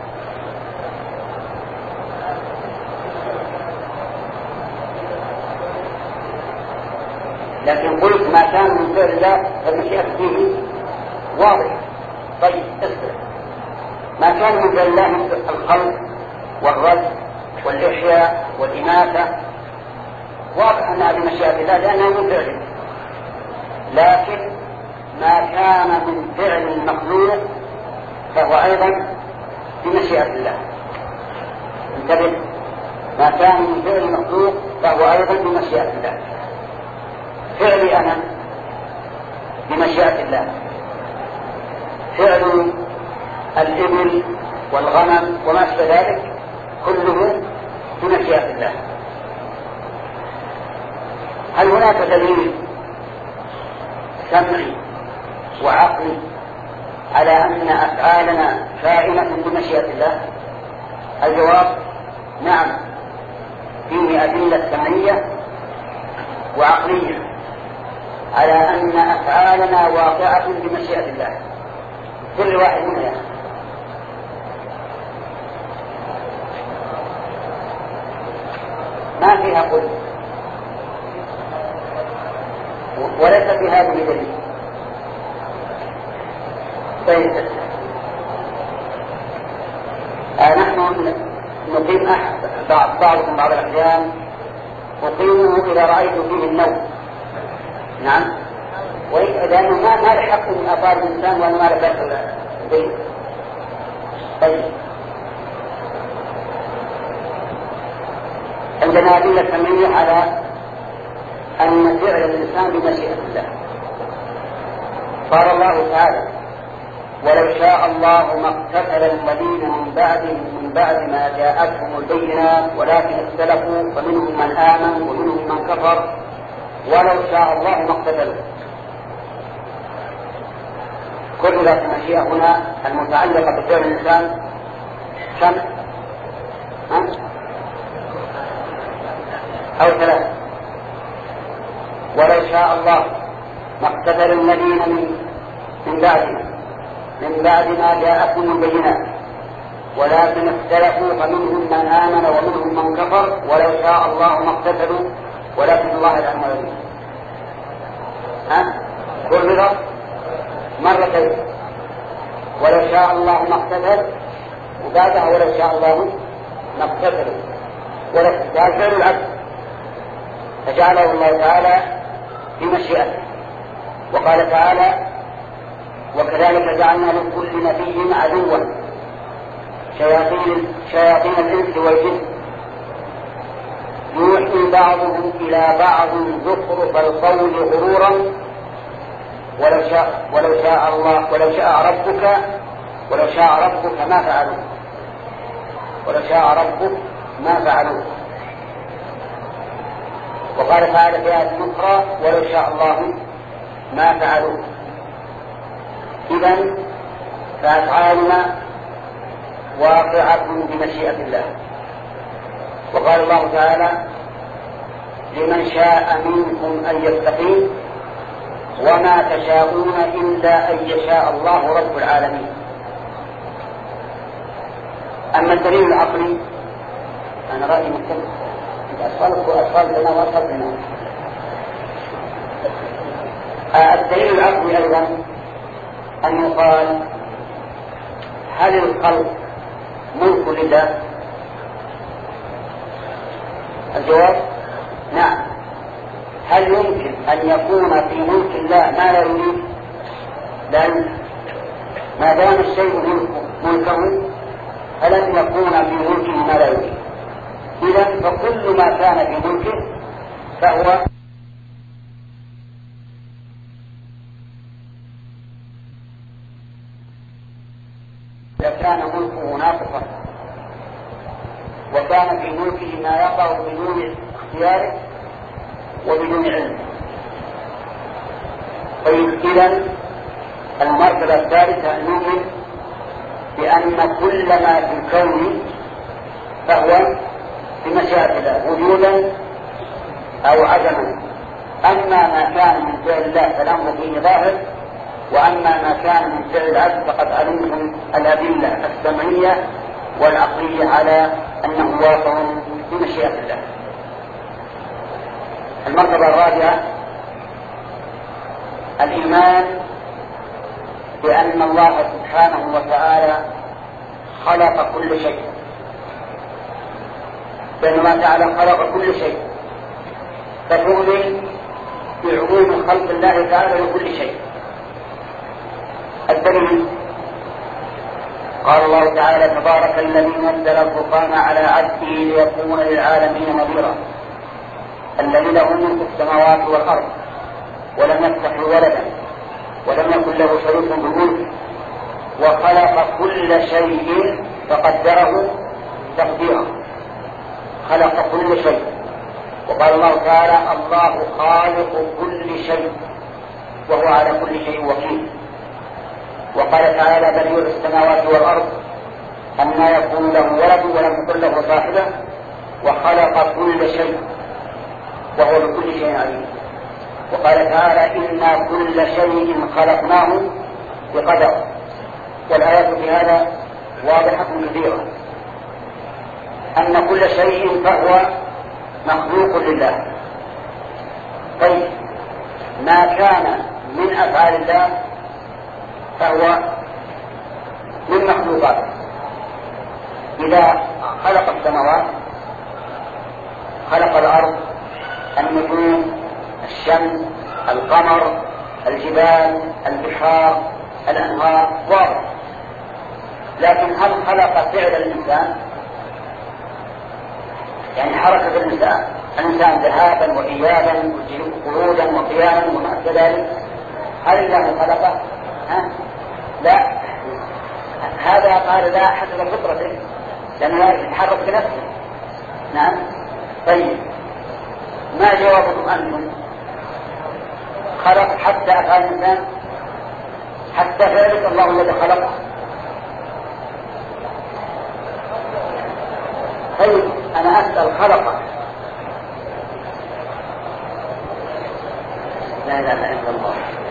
[SPEAKER 1] لكن قلت ما كان من فعل الله فالمشيئة فيه واضح. طيب اسمع، ما كان من فعل الله مثل الخلق والرد والإحياء والإماتة واضح أنها بمشيئة الله لأنها من فعله. لكن ما كان من فعل المخلوق فهو أيضا بمشيئة الله. انتبه، ما كان من فعل المخلوق فهو أيضا بمشيئة الله. فعلي أنا بمشيئة الله، فعل الإبل والغنم وما أشبه ذلك كله بمشيئة الله. هل هناك دليل سمعي وعقلي على أن أفعالنا كائنة بمشيئة الله؟ الجواب نعم، فيه أدلة سمعية وعقلية على أن أفعالنا واقعة بمشيئة الله، كل واحد منها. ما فيها قل، وليس في هذه دليل. طيب، آه نحن نقيم بعض بعضكم بعض الأحيان أقيمه إذا رأيت فيه النوم. نعم، لأنه ما ما لحق من أفعال الإنسان وأنا ما لبس الدليل. طيب، عندنا أدلة سمعية على أن فعل الإنسان بمشيئة الله. قال الله تعالى: ولو شاء الله ما اقتتل الذين من بعدهم من بعد ما جاءتهم البينات ولكن اختلفوا فمنهم من آمن ومنهم من كفر ولو شاء الله ما اقتتلوا. كل ذات المشيئة هنا المتعلقة بفعل الإنسان كم؟ ها؟ أو ثلاثة. ولو شاء الله ما اقتتل الذين من من بعدهم من بعد ما جاءتهم البينات ولكن اختلفوا فمنهم من آمن ومنهم من كفر ولو شاء الله ما اقتتلوا ولكن الله يعلم ما يريد. ها؟ كرر مرتين، ولو شاء الله ما اقتتل، وبعدها ولو شاء الله ما اقتتلوا. وهذا فعل العبد فجعله الله تعالى بمشيئته. وقال تعالى: وكذلك جعلنا لكل نبي عدوا شياطين, شياطين الإنس والجن يوحي بعضهم إلى بعض زخرف القول غرورا ولو شاء ولو شاء الله ولو شاء ربك ولو شاء ربك ما فعلوه ولو شاء ربك ما فعلوه. وقال تعالى في آية أخرى: ولو شاء الله ما فعلوه. إذن فأفعالنا واقعة بمشيئة الله. وقال الله تعالى: لمن شاء منكم أن يستقيم وما تشاءون إلا أن يشاء الله رب العالمين. أما الدليل العقلي أنا رأيي مختلف، أصلت وأصلت لنا وأصلت لنا. الدليل العقلي أيضا أن يقال: هل الخلق ملك لله؟ الجواب: نعم. هل يمكن أن يكون في ملك الله ما لا يريد؟ لا يمكن. ما دام الشيء ملكه فلن يكون في ملكه ما لا يريد. إذن فكل ما كان في ملكه فهو كان ملكه ناقصا وكان في ملكه ما يقع بدون اختياره وبدون علم. طيب، إذن المرتبة الثالثة أن نؤمن بأن كل ما في الكون فهو بمشيئة الله وجودا أو عدما. أما ما كان من فعل الله فالأمر فيه ظاهر، وأما ما كان من فعل العبد فقد علمتم الأدلة السمعية والعقلية على أنه واقع بمشيئة الله. المرتبة الرابعة الإيمان بأن الله سبحانه وتعالى خلق كل شيء، بأن الله تعالى خلق كل شيء، فتؤمن بعموم خلق الله تعالى لكل شيء. الدليل: قال الله تعالى: تبارك الذي نزل الفرقان على عبده ليكون للعالمين نذيرا الذي له ملك السماوات والأرض ولم يتخذ ولدا ولم يكن له شريك في الملك وخلق كل شيء فقدره تقديرا. خلق كل شيء. وقال الله تعالى: الله خالق كل شيء وهو على كل شيء وكيل. وقال تعالى: بديع السماوات والأرض أنى يكون له ولد ولم يكن له صاحبة وخلق كل شيء وهو بكل شيء عليم. وقال تعالى: إنا كل شيء خلقناه بقدر. والآيات في هذا واضحة كثيرة، أن كل شيء فهو مخلوق لله. طيب، ما كان من أفعال الله فهو من مخلوقاته. إذا خلق السماوات، خلق الأرض، النجوم، الشمس، القمر، الجبال، البحار، الأنهار، واضح. لكن هل خلق فعل الإنسان؟ يعني حركة الإنسان الإنسان ذهابا وإيابا وقعودا وقياما وما كذلك، هل الله خلقه؟ ها؟ لا. هذا قال لا حسب فطرته لأنه يتحرك بنفسه. نعم. طيب، ما جوابكم أنتم؟ خلق حتى أفعال الإنسان، حتى فعلك الله الذي خلقه. طيب، أنا أسأل: خلقه؟ لا إله إلا الله.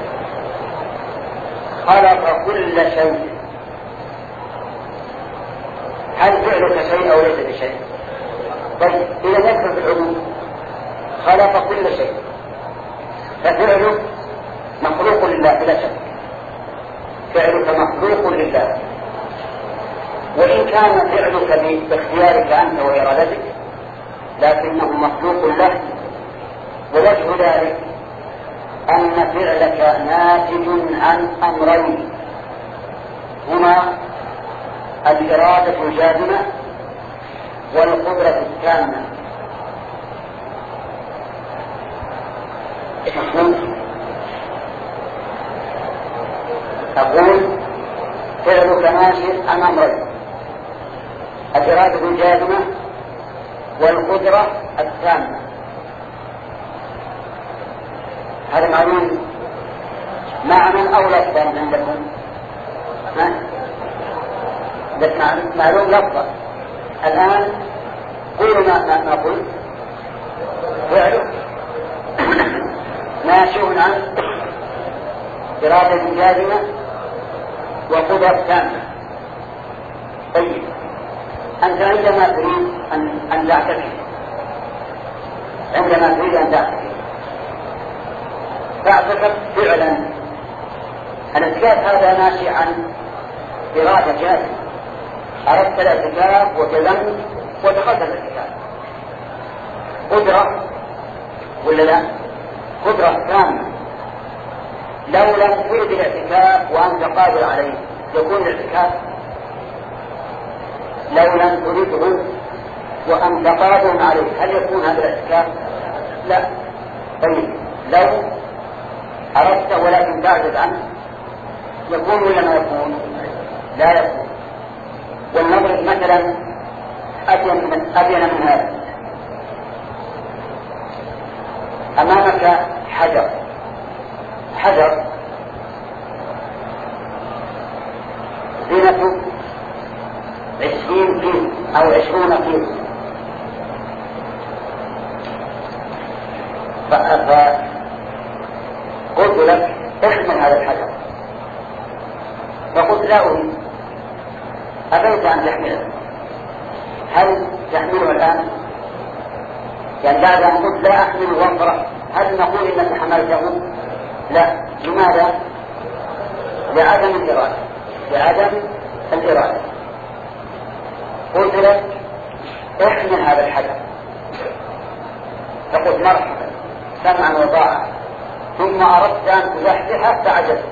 [SPEAKER 1] خلق كل شيء. هل فعلك شيء أو ليس بشيء؟ طيب، إذا نذكر في العلوم خلق كل شيء، ففعلك مخلوق لله بلا شك. فعلك مخلوق لله، وإن كان فعلك باختيارك أنت وإرادتك لكنه مخلوق له. ووجه ذلك فعلك ناتج عن أمرين هما الإرادة الجازمة والقدرة التامة. أقول فعلك ناشئ عن أمرين: الإرادة الجازمة والقدرة التامة. هذا معلوم معنى أو لفظا عندكم؟ معلوم لفظا. الآن قولوا ما, ما قلت. فعله ناشئ عن إرادة جازمة وقدرة تامة. طيب، أنت عندما تريد أن, أن تعتكف عندما تريد أن تعتكف تعتكف فعلا. الاعتكاف هذا ناشئ عن إرادة جازمة، أردت الاعتكاف وجزمت ودخلت الاعتكاف. قدرة ولا لا؟ قدرة تامة. لو لم تريد الاعتكاف وأنت قادر عليه يكون الاعتكاف؟ لو لم تريده وأنت قادر عليه هل يكون هذا الاعتكاف؟ لا. طيب، لو أردت ولكن تعجز عنه يكون ولا ما يكون؟ لا يكون. ولنضرب مثلا أبين من, أبين من هذا. أمامك حجر حجر زينته عشرين كيلو أو عشرون كيلو، فقلت لك احمل هذا الحجر، فقلت لا أريد، أبيت أن تحمله، هل تحمله الآن؟ يعني بعد أن قلت لا أحمله وانطرح هل نقول إنك حملته؟ لا. لماذا؟ لعدم الإرادة لعدم الإرادة. قلت لك احمل هذا الحجر، فقلت مرحبا سمعا وطاعة، ثم أردت أن تزحزحه فعجزت،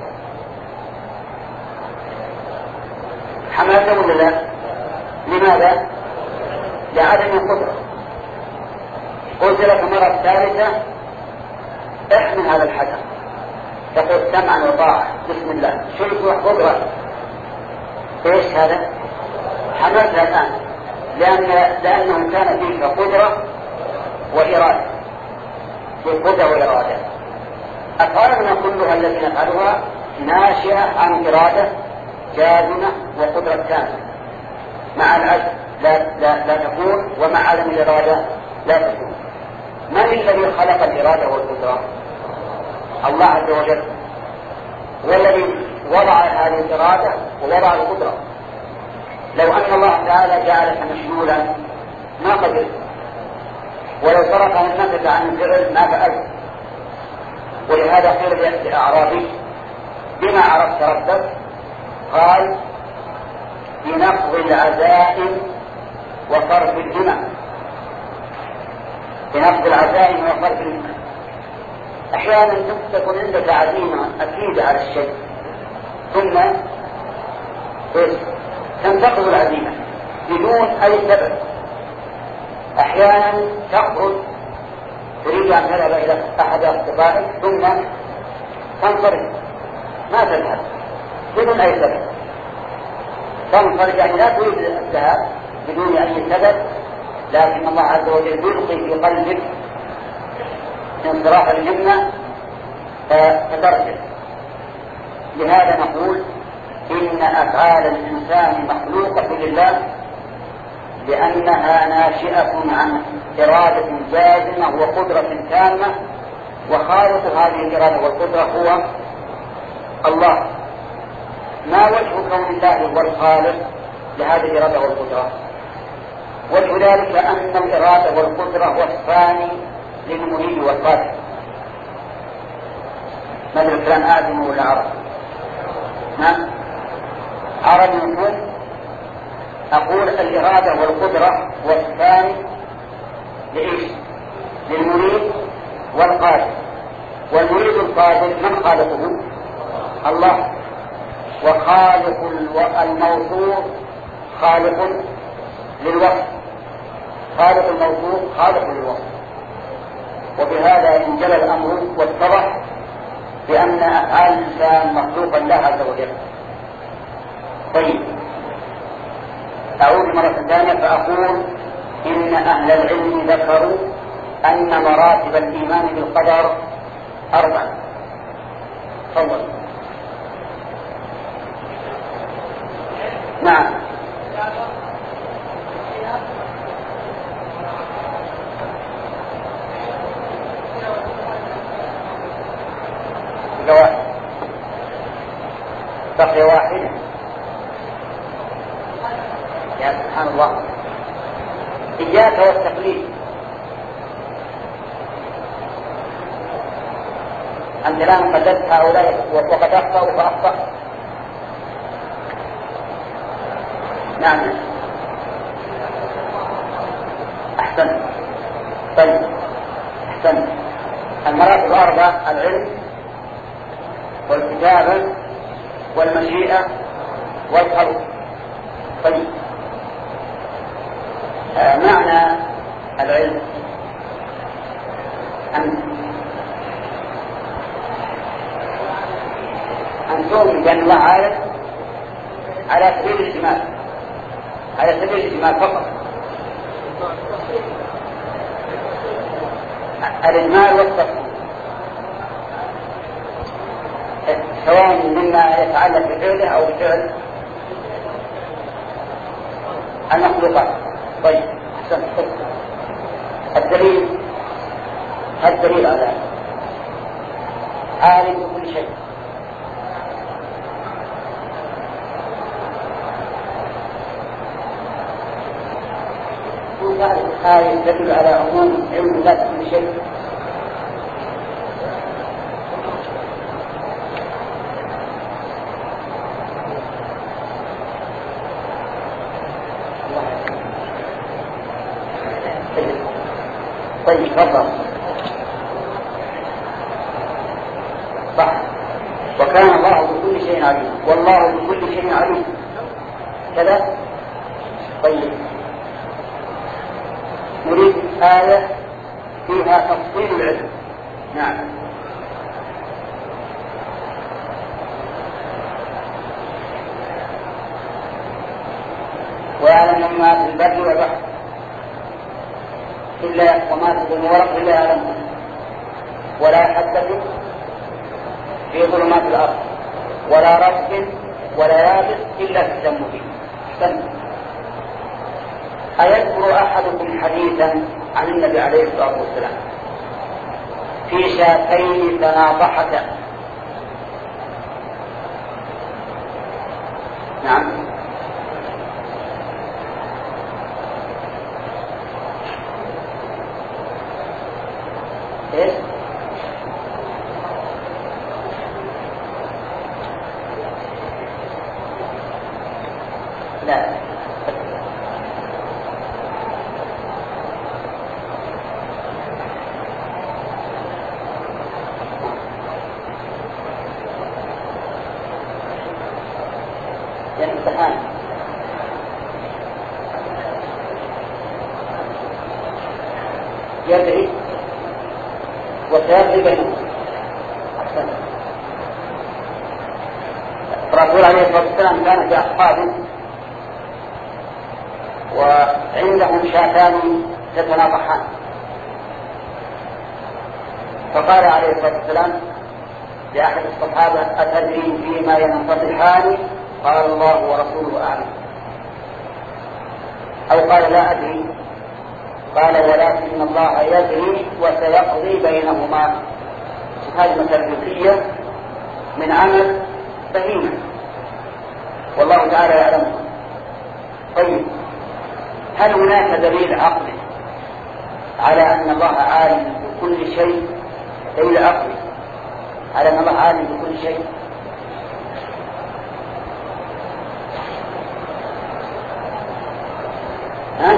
[SPEAKER 1] حملته ولا لا؟ لماذا؟ لعدم القدرة. قلت لك مرة ثالثة احمل هذا الحجر، فقلت سمعا وطاعة بسم الله، شلت قدرة، ايش هذا؟ حملتها الآن لأن لأنه كان فيك قدرة وإرادة، في قدرة وإرادة. أفعالنا كلها التي نفعلها ناشئة عن إرادة جازمة وقدرة تامة. مع العجز لا, لا, لا تكون، ومع عدم الإرادة لا تكون. من الذي خلق الإرادة والقدرة؟ الله عز وجل، والذي وضع هذه الإرادة ووضع القدرة. لو أن الله تعالى جعلك مشمولا ما قدرت، ولو صرف نفسك عن الفعل ما فعلت. ولهذا قيل لأعرابي بما عرفت ربك؟ قال بنقض العزائم وصرف الهمم. بنقض العزائم وصرف الهمم. أحيانا تكون عندك عزيمة أكيدة على الشيء ثم تنتقض العزيمة بدون أي سبب. أحيانا تخرج تريد أن تذهب إلى أحد أصدقائك ثم تنصرف ما تذهب بدون أي سبب، تنصرف يعني لا تريد الذهاب بدون أي سبب، لكن الله عز وجل يلقي في قلبك انصراف الهمة فترجع. لهذا نقول إن أفعال الإنسان مخلوقة لله لأنها ناشئة عن إرادة جازمة وقدرة تامة، وخالق هذه الإرادة والقدرة هو الله. ما وجه كون الله هو الخالق لهذه الإرادة والقدرة؟ وجه ذلك أن الإرادة والقدرة وصفان للمريد والقادر. مثل كلام آدم ولا عرب؟ نعم عرب يقول أقول الإرادة والقدرة وصفان لإيش؟ للمريد والقادر. والمريد القادر من خالقه؟ الله. وخالق الموصوف خالق للوصف، خالق الموصوف خالق للوصف. وبهذا انجلى الأمر واتضح بأن أفعال الإنسان مخلوقا له عز وجل. طيب، أعود مرة ثانية فأقول إن أهل العلم ذكروا أن مراتب الإيمان بالقدر أربع. تفضل. نعم. جواب بقي واحد. يا سبحان الله، إياك والتقليد. أنت الآن قدرت هؤلاء وقد أخطأوا فأخطأ. نعم أحسن. طيب أحسن. المراتب الأربع: العلم والكتابة والمشيئة والخلق. طيب، آه معنى العلم أن أن تؤمن بأن الله عالم على سبيل الإجمال، على سبيل الإجمال فقط. الإجمال والتفصيل سواء مما يتعلق بفعله أو بفعل المخلوقات. طيب أحسن. الدليل الدليل على عالم بكل شيء. هذه تدل على عموم علم الله بكل شيء. طيب تفضل. صح. وكان الله بكل شيء عليم، والله بكل شيء عليم كذا. طيب، نريد آية فيها تفصيل العلم. نعم. ويعلم ما في البر والبحر إلا وما في الورق إلا يعلمه، ولا حبة في ظلمات الأرض ولا رطب ولا يابس إلا في كتاب مبين. أيذكر أحدكم حديثا عن النبي عليه الصلاة والسلام في شاتين تناضحتا؟ نعم. إيه؟ لا. امتحان. يدري وسيدري بينهم. أحسن. الرسول عليه الصلاة والسلام كان في أصحابه وعندهم شاتان تتناطحان، فقال عليه الصلاة والسلام لأحد الصحابة: أتدري فيما ينطبحان؟ قال: الله ورسوله أعلم. أو قال: لا أدري. قال: ولكن الله يدري وسيقضي بينهما. هذه مسألة من عمل بهيمة والله تعالى يعلم. طيب، هل هناك دليل عقلي على أن الله عالم بكل شيء؟ دليل عقلي على أن الله عالم بكل شيء؟ ها؟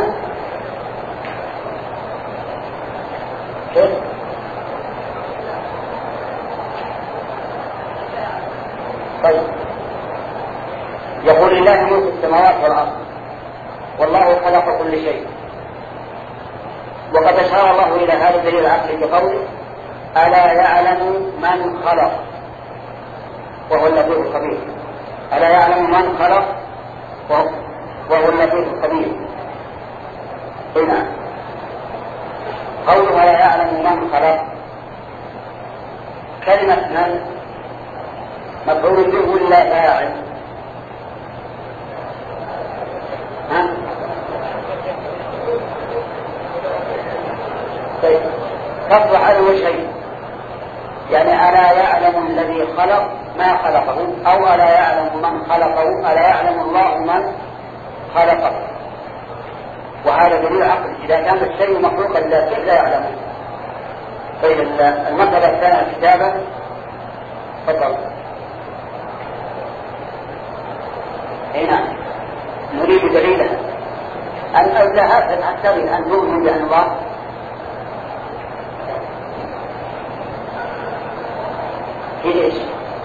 [SPEAKER 1] كيف؟ طيب، يقول لله ملك السماوات والأرض والله خلق كل شيء. وقد أشار الله إلى هذا الدليل العقلي بقوله ألا يعلم من خلق وهو اللطيف الخبير. ألا يعلم من خلق وهو اللطيف الخبير. هنا قوله لا يعلم من خلق، كلمة من مفعول به ولا فاعل؟ ها؟ طيب، تصلح على وجهين، يعني ألا يعلم الذي خلق ما خلقه، أو ألا يعلم من خلقه، ألا يعلم الله من خلقه. وهذا دليل عقل، إذا كان الشيء مخلوقا لا كيف لا يعلمه. طيب، المسألة الثانية كتابة. تفضل. هنا نريد دليلا أن أولها تقتضي أن نؤمن بأن الله في إيش؟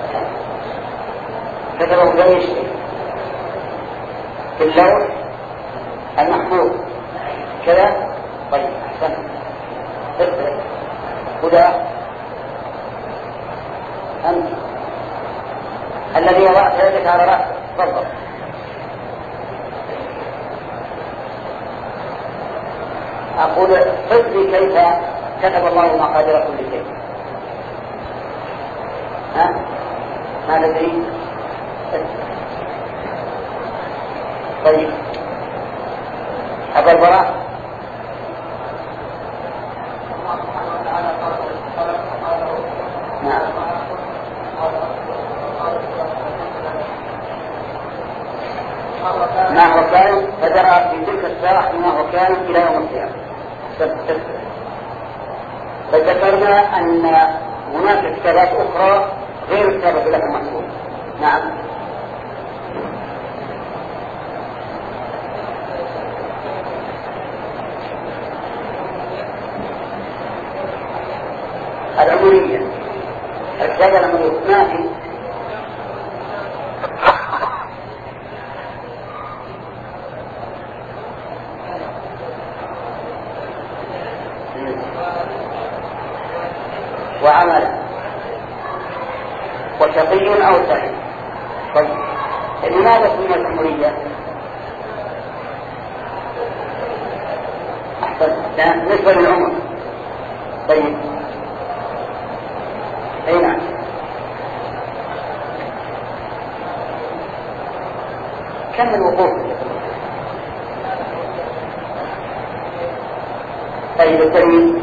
[SPEAKER 1] كتبه بأي شيء في اللوح المحفوظ كذا. طيب، أحسن. اقرأ هدى أنت الذي وضعت يدك على رأسك. تفضل. أقول صدق كيف كتب الله مقادير كل شيء. ها؟ ماذا تريد؟ طيب، أبا البراء. نعم. ما هو كان فجرى في تلك الساعة ما هو كان إلى يوم القيامة. فذكرنا أن هناك كتابات أخرى غير كتابة اللوح المحفوظ. نعم. العمرية الكتابة لما ما في وعملا وشقي أو سعيد. طيب، لماذا سميت العمرية؟ أحسن، بالنسبة للعمر. طيب، أي نعم. كم الوقوف؟ طيب، الدليل.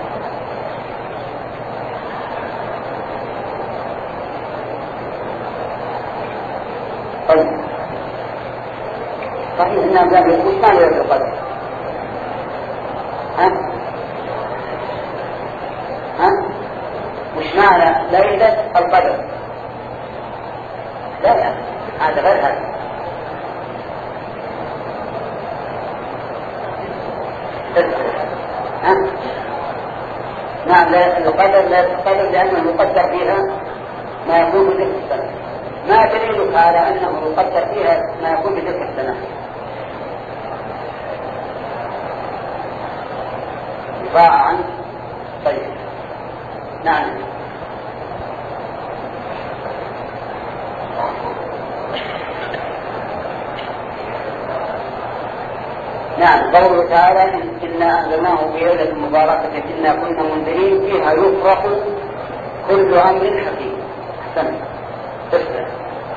[SPEAKER 1] طيب، صحيح الناس وش معنى ليلة القدر؟ ها؟ ها؟ وش معنى ليلة القدر؟ لا لا، هذا غير هذا. ها؟ نعم، القدر لا القدر لأنه يقدر فيها ما يكون بتلك السنة. ما دليلك على أنه يقدر فيها ما يكون بتلك السنة؟ دفاع عنه. طيب، نعم. نعم، قوله تعالى إنا أنزلناه في ليلة مباركة إنا كنا منذرين فيها يفرق كل أمر حكيم. أحسن. تسلم.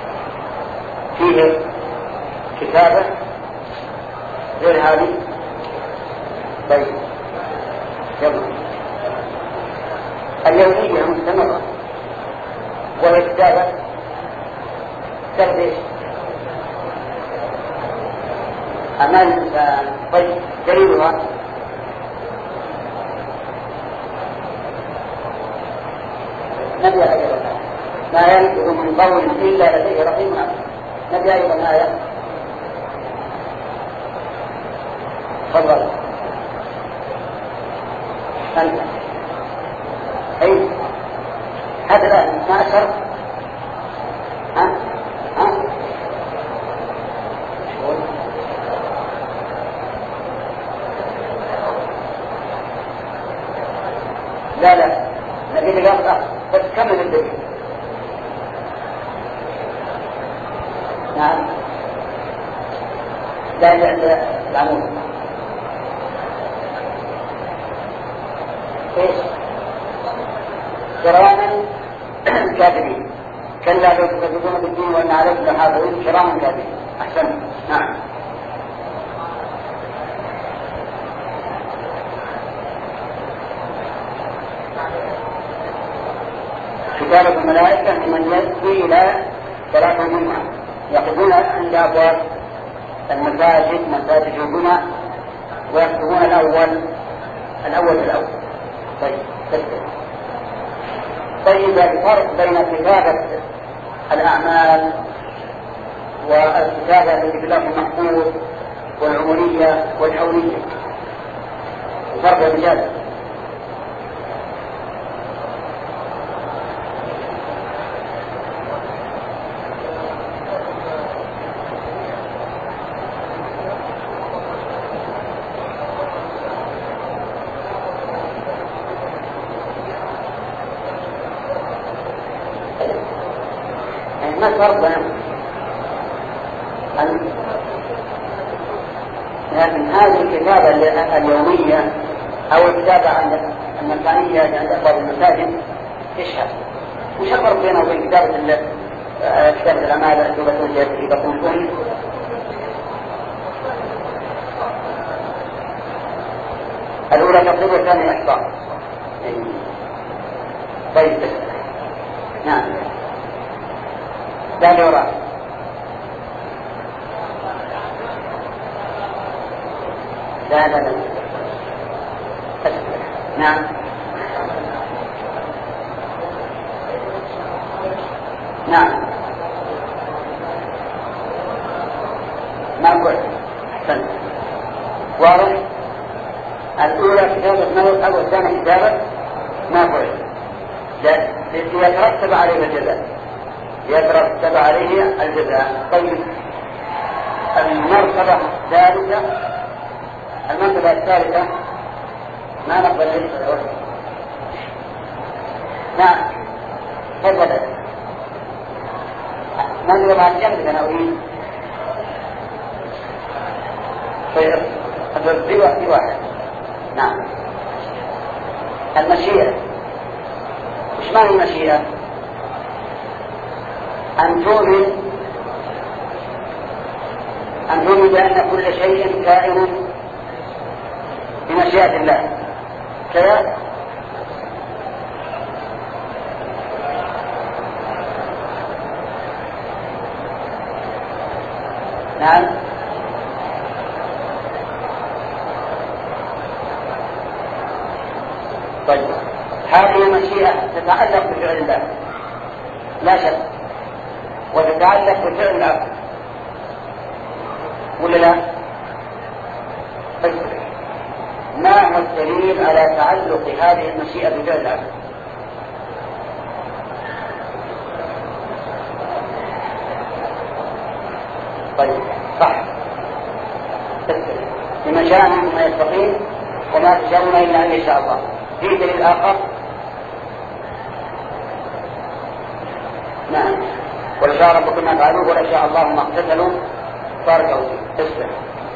[SPEAKER 1] فيه كتابة غير هذه. طيب، يلا. اليومية مستمرة وهي كتابة تردش أمام الإنسان. طيب، دليلها نبي أيضا ما ينفذ من قول إلا لديه رقيب عتيد. نبي أيضا آية. تفضل أنت. أي هذا الآن ما أشر. ها؟ ها؟ لا لا نبي لقاء بس كمل الدنيا. نعم لا لا العمود ايش كراما كاتبين كلا لو تكذبون بالدين وان عليكم لحافظين كراما كاتبين. احسن. نعم كتابة الملائكة لمن يأتي إلى صلاة الجمعة يقفون عند أبواب المساجد مساجد الجمعة ويكتبون الأول الأول الأول. طيب تكتب. طيب الفرق بين كتابة الأعمال والكتابة التي في اللوح المحفوظ والعمرية والحولية فرق الرجال. ما الفرق بينهم؟ لكن هذه الكتابة اليومية أو الكتابة المكانية عند أبواب المساجد تشهر. وش الفرق بينه وبين كتابة كتابة الأعمال التي توجد في بطن الأم؟ الأولى تقريبا والثانية إحصاء. طيب نعم لا يرى. لا لا لا نعم نعم ما أقول أحسن واضح. الأولى كتابة موت أو الثانية كتابة ما أقول يترتب عليه الجزاء يترتب عليه الجزاء. طيب المرتبة الثالثة المرتبة الثالثة ما نقبل لسه. نعم تفضل. ما نقبل بعد جنبك أنا أريد. طيب في واحد واحد. نعم المشيئة. وش معنى المشيئة؟ أن تؤمن أن تؤمن بأن كل شيء كائن بمشيئة الله كذا. نعم طيب هذه المشيئة تتعلق بفعل الله لا شك وتتعلق بفعل العبد ولا لا؟ طيب ما هو الدليل على تعلق هذه المشيئة بفعل العبد؟ طيب صح لمن شاء منكم ان يستقيم وما تشاءون الا ان يشاء الله. في دليل اخر؟ نعم ولو شاء ربكم ما فعلوه ولا شاء الله ما اقتتلوا فارجعوا اسلم.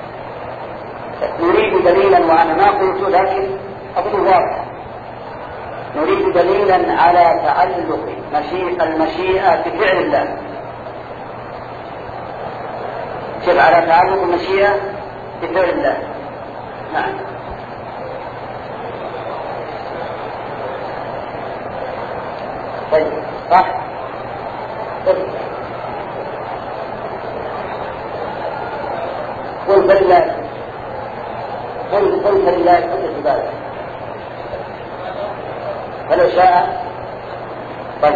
[SPEAKER 1] نريد دليلا وانا ما قلت لكن اظن واضح. نريد دليلا على تعلق مشيئة المشيئة بفعل الله. شوف على تعلق المشيئة بفعل الله. نعم طيب صح. قل فلله قل قل فلله كل عباده فلو شاء. طيب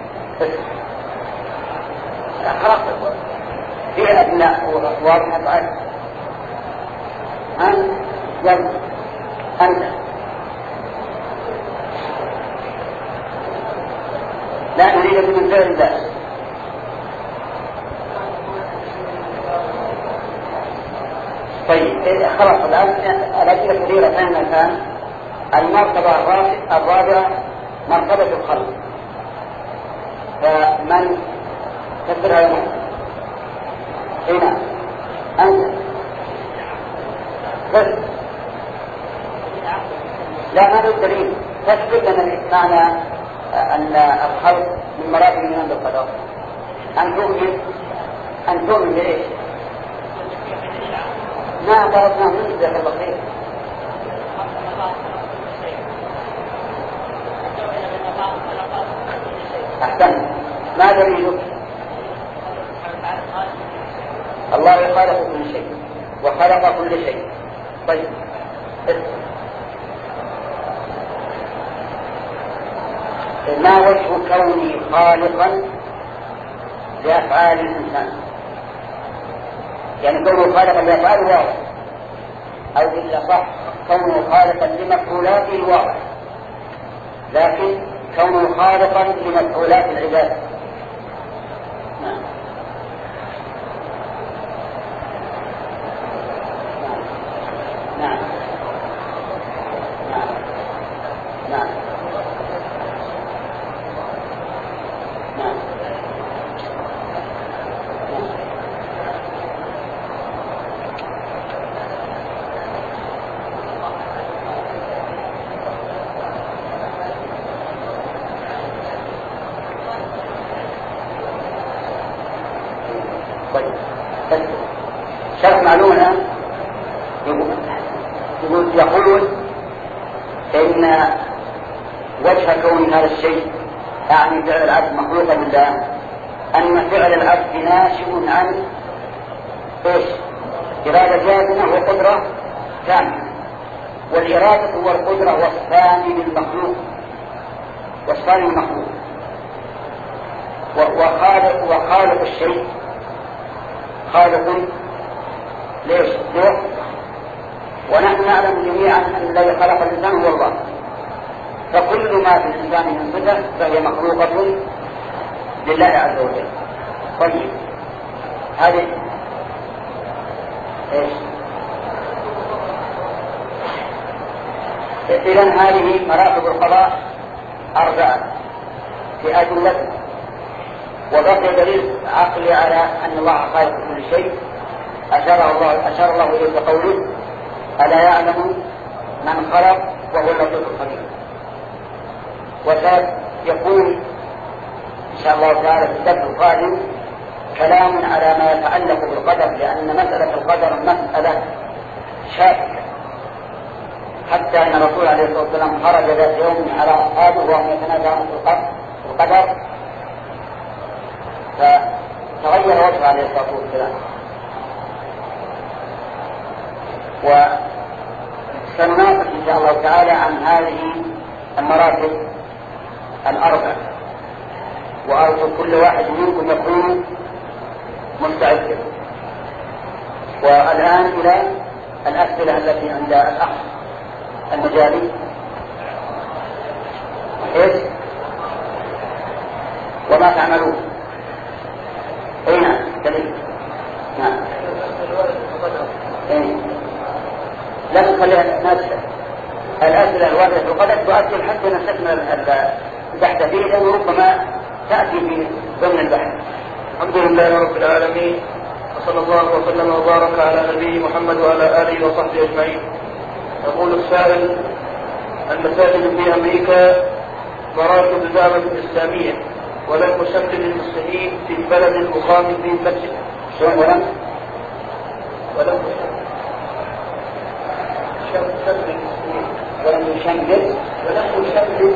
[SPEAKER 1] خلاص في أبناء واضحة بعد. ها يلا أنت لا نريد من فعل الله. خلاص الآن الأدلة كثيرة ثانية كان المرتبة الرابعة مرتبة الخلق. فمن تفسرها يوم هنا أنت بس لا ما بالدليل تثبت لنا معنى أن الخلق من مراتب من القدر. أن تؤمن أن تؤمن بإيش؟ ما أعطينا من ذلك البصير. أحسن. ما دليلك؟ الله خالق كل شيء وخلق كل شيء. طيب ما وجه كوني خالقا لأفعال الإنسان؟ يعني كونه خالقا لأفعاله واضح، أو إلا صح كونه خالقا لمفعولاته واضح، لكن كونه خالقا لمفعولات العباد. نعم. نعم. نعم. نعم. نعم. شرح معلومة يقول يقول إن وجه كون هذا الشيء يعني فعل العبد مخلوقا بالله، أن فعل العبد ناشئ عن إيش؟ إرادة جازمة وقدرة تامة، والإرادة والقدرة والثاني للمخلوق والثاني المخلوق، وخالق وخالق الشيء خالق ليش؟ له. ونحن نعلم جميعا أن الذي خلق الإنسان هو الله، فكل ما في الإنسان من صفة فهي مخلوقة لله عز وجل. طيب هذه ايش؟ إذن هذه مراتب القضاء أربعة في أدلة، وبقي دليل عقلي على أن الله خالق كل شيء أشار الله أشار الله إليه بقوله: ألا يعلم من خلق وهو اللطيف الخبير. وسيكون إن شاء الله تعالى في الدرس القادم كلام على ما يتعلق بالقدر، لأن مسألة القدر مسألة شاكة، حتى أن الرسول عليه الصلاة والسلام خرج ذات يوم على أصحابه وهم يتنازعون في القدر، فتغير وجهه عليه الصلاة والسلام. وسنناقش إن شاء الله تعالى عن هذه المراتب الأربع، وأرجو كل واحد منكم يكون مستعدا. والآن إلى الأسئلة التي عند الأخ المجالي. إيش؟ وما تعملون؟ أين دليل؟ نعم. أين؟ لا نخليها نفسها. الأسئلة الواردة في القدر تؤثر حتى نستكمل البحث فيه، وربما تأتي في ضمن البحث.
[SPEAKER 2] الحمد لله رب العالمين، وصلى الله وسلم وبارك على نبيه محمد وعلى آله وصحبه أجمعين. يقول السائل: المساجد في أمريكا مراتب الدعوة الإسلامية، ولم تشكل المسلمين في بلد مقام في مسجد.
[SPEAKER 1] شلون ولم؟
[SPEAKER 2] ولم تشكل المسلمين
[SPEAKER 1] ولم يشكل
[SPEAKER 2] ولم يشكل.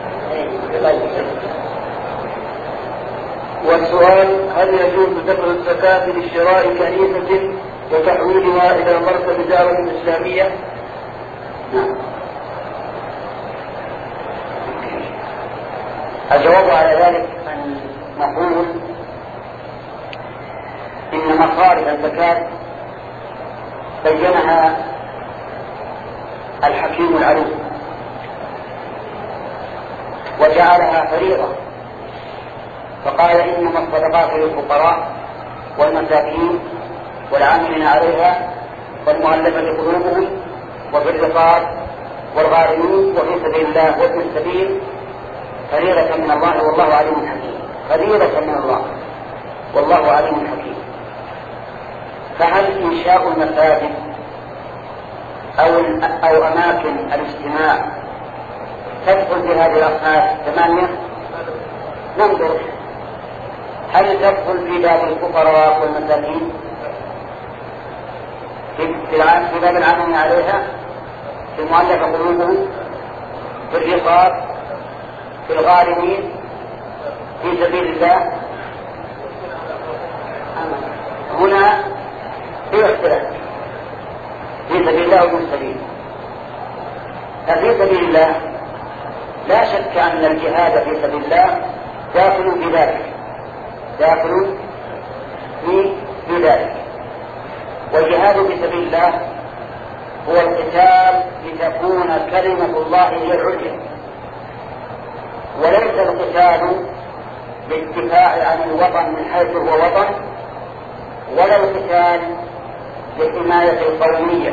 [SPEAKER 2] والسؤال: هل يجوز دفع الزكاة لشراء كنيسة وتحويلها إلى مركز دعوة إسلامية؟
[SPEAKER 1] نعم. الجواب على ذلك أن نقول إن مصارف الزكاة بينها الحكيم العليم وجعلها فريضة، فقال: إنما الصدقات للفقراء والمساكين والعاملين عليها والمؤلفة قلوبهم وفي الرقاب والغارمين وفي سبيل الله وابن السبيل فريضة من الله والله عليم حكيم. فريضة من الله والله عليم حكيم. فهل إنشاء المساجد أو أو أماكن الاجتماع تدخل في هذه الأصناف ثمانية؟ ننظر هل تدخل في باب الفقراء والمساكين في باب العمل عليها، في المؤلفة قلوبهم، في الرقاب، في الغارمين، في سبيل الله؟ هنا في اختلاف في سبيل الله وابن السبيل. ففي سبيل الله لا شك أن الجهاد في سبيل الله داخل في ذلك داخل في في ذلك والجهاد في سبيل الله هو القتال لتكون كلمة الله هي العليا، وليس القتال للدفاع عن الوطن من حيث هو وطن، ولا القتال لحماية القومية.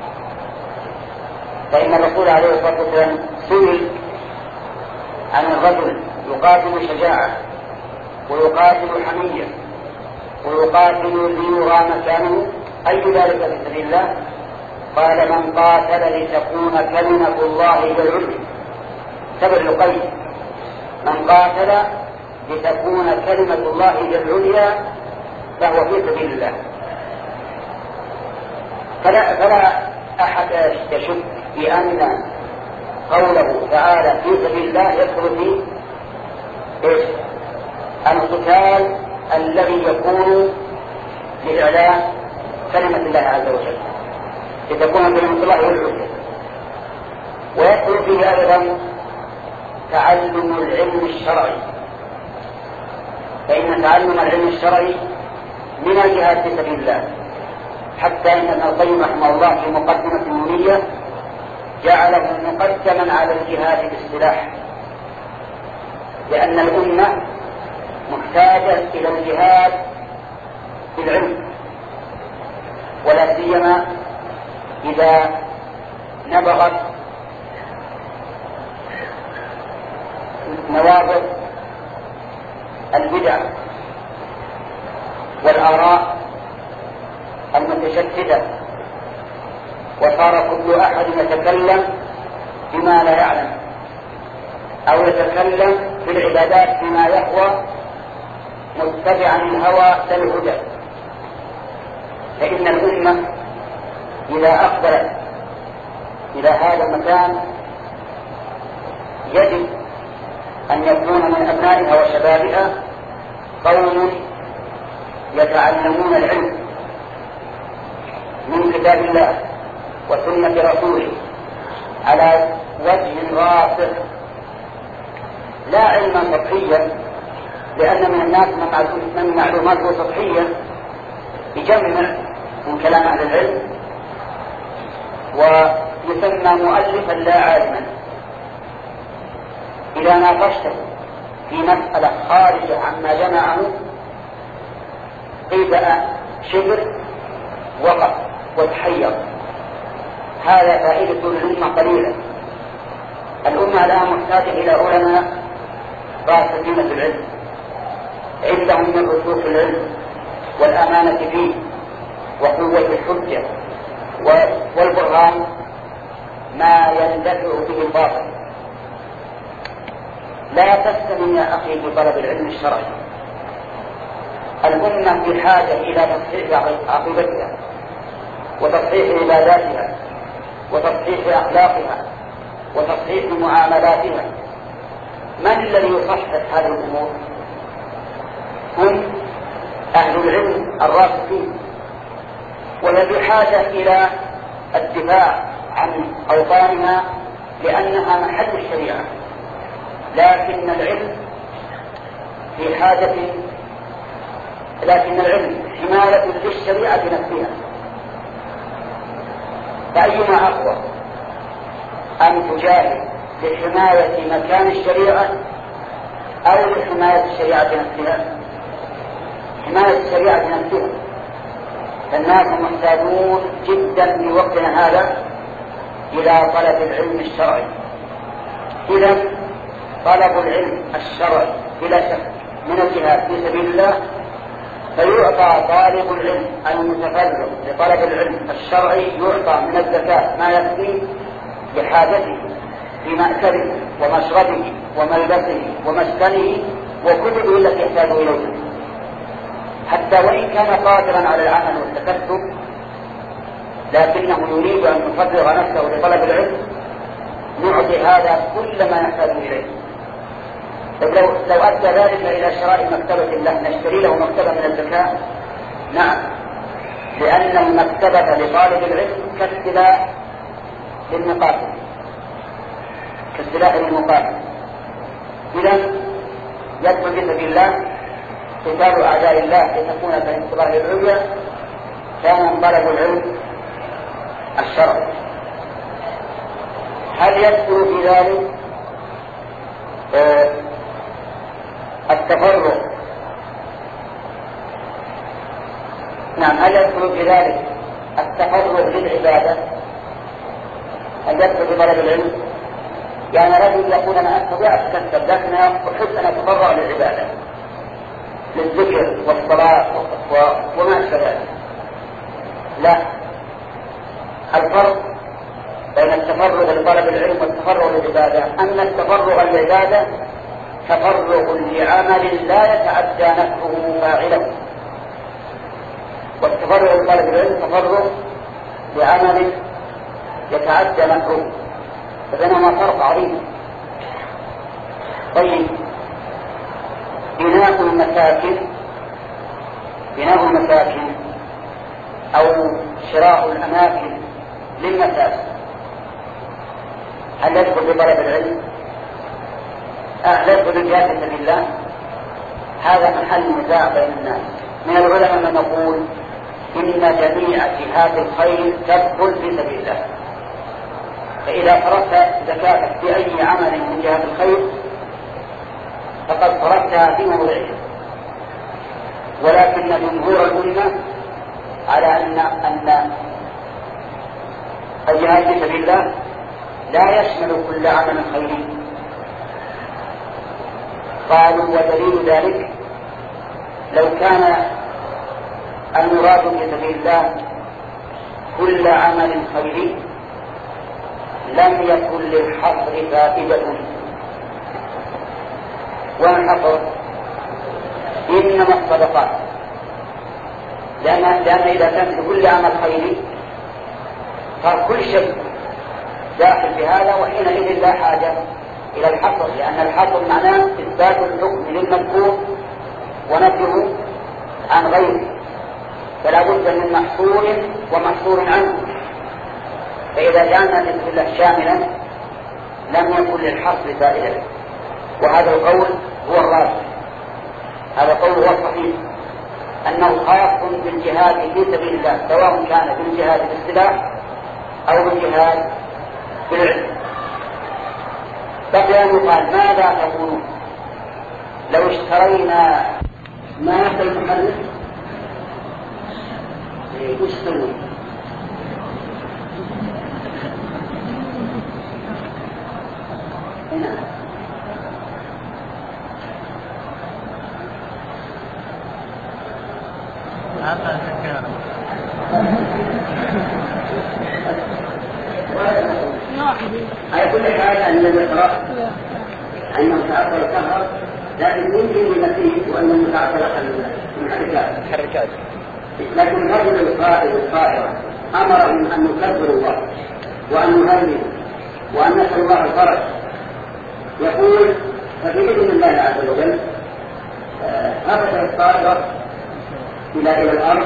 [SPEAKER 1] فإن الرسول عليه الصلاة والسلام سئل عن الرجل يقاتل شجاعة ويقاتل حمية ويقاتل ليرى مكانه أي ذلك في سبيل الله؟ قال من قاتل لتكون كلمة الله هي العليا. سبب القيد من قاتل لتكون كلمة الله هي العليا فهو في سبيل الله. فلا, فلا أحد يشك بأن قوله تعالى في سبيل الله يدخل فيه إيش؟ القتال الذي يكون لإعلاء كلمة الله عز وجل لتكون كلمة الله هي العليا. ويدخل فيه أيضا تعلم العلم الشرعي، فإن تعلم العلم الشرعي من الجهاد في سبيل الله، حتى إن ابن القيم رحمه الله في مقدمة النونية جعله مقدما على الجهاد بالسلاح، لأن الأمة محتاجة إلى الجهاد بالعلم، ولا سيما إذا نبغت نواظر البدع والآراء المتشتتة، وصار كل أحد يتكلم بما لا يعلم أو يتكلم في العبادات بما يهوى متبعا الهوى للهدى. فإن الأمة إذا أقبلت إلى هذا المكان يجب أن يكون من أبنائها وشبابها قوم يتعلمون العلم من كتاب الله وسنة رسوله على وجه راسخ، لا علما سطحيا، لأن من الناس من معلوماته سطحية يجمع من كلام أهل العلم ويسمى مؤلفا لا عالما. إذا ناقشته في مسألة خارجة عما جمعه قيد شبر وقف وتحير. هذا فائدة للأمة قليلة. الأمة الآن محتاجة إلى علماء راسخين في العلم عندهم من رسوخ العلم والأمانة فيه وقوة الحجة والبرهان ما يندفع به الباطل. لا تستمن يا أخي بطلب العلم الشرعي. الأمة بحاجة إلى تصحيح عقيدتها وتصحيح عباداتها وتصحيح أخلاقها وتصحيح معاملاتها. من الذي يصحح هذه الأمور؟ هم أهل العلم الراسخين، وهي بحاجة إلى الدفاع عن أوطانها لأنها محل الشريعة، لكن العلم في حاجة لكن العلم حماية للشريعة نفسها. فأيما أقوى أن تجاهد لحماية مكان الشريعة أو لحماية الشريعة نفسها؟ حماية الشريعة نفسها، فالناس محتاجون جدا في وقتنا هذا إلى طلب العلم الشرعي. إذا طلب العلم الشرعي بلا شك من الجهاد في سبيل الله، فيعطى طالب العلم المتفرغ لطلب العلم الشرعي يعطى من الزكاة ما يكفي لحاجته في مأكله ومشربه وملبسه ومسكنه وكتبه التي يحتاج إليها، حتى وإن كان قادرا على العمل والتكسب لكنه يريد أن يفرغ نفسه لطلب العلم، نعطي هذا كل ما يحتاج إليه. لو, لو أدى ذلك إلى شراء مكتبة له نشتري له مكتبة من الزكاة؟ نعم، لأن المكتبة لطالب العلم كالسلاح للمقاتل، كالسلاح للمقاتل. إذا يدخل في سبيل الله قتال أعداء الله لتكون كالانتصار العليا، كان طلب العلم الشرعي. هل يدخل في ذلك آه التفرغ؟ نعم، هل يدخل في ذلك التفرغ للعبادة؟ هل يدخل في طلب العلم؟ يعني رجل يقول أنا أستطيع أتكسب لكن أحب أن أتفرغ للعبادة، للذكر والصلاة وما أشبه ذلك. لا، الفرق بين التفرغ لطلب العلم والتفرغ للعبادة أن التفرغ للعبادة تفرغ لعمل لا يتعدى نفعه فاعله، والتفرغ لطلب العلم تفرغ لعمل يتعدى نفعه، فبينهما فرق عظيم. طيب، بناء المساكن بناء المساكن أو شراء الأماكن للمساكن هل يدخل بطلب العلم؟ هل يدخل بالجهاد في سبيل الله؟ هذا محل نزاع بين الناس. من العلماء من يقول إن جميع جهات الخير تدخل في سبيل الله، فإذا فرضت زكاتك في أي عمل من جهات الخير فقد فرضتها في موضعها. ولكن جمهور العلماء على أن أن الجهاد في سبيل الله لا يشمل كل عمل خيري. قالوا ودليل ذلك لو كان المراد في سبيل الله كل عمل خيري لم يكن للحصر فائدة. والحصر إنما الصدقات، لأن, لأن إذا كان لكل عمل خيري فكل شيء داخل في هذا، وحينئذ لا حاجة إلى الحصر، لأن الحصر معناه إثبات الحكم للمذكور ونفيه عن غيره، فلا بد من محصور ومحصور عنه. فإذا كان ذكر الله شاملا لم يكن للحصر فائدة، وهذا القول هو الراجح. هذا القول هو الصحيح، أنه خاص بالجهاد في سبيل الله، سواء كان بالجهاد بالسلاح أو بالجهاد بالعلم. بقي أن يقال ماذا تقولون لو اشترينا ما في المحرك؟ وش تقولون؟ هنا على كل حال أن الإقراء أنه تعطل الكهرب، لكن يمكن لنفسه وأن المتعطل المحركات، لكن رجل القائد الطائرة أمرهم أن نكبر الله وأن نهلل وأن نسأل الله الفرج. يقول فبإذن الله عز وجل هبط الطائرة إلى إلى الأرض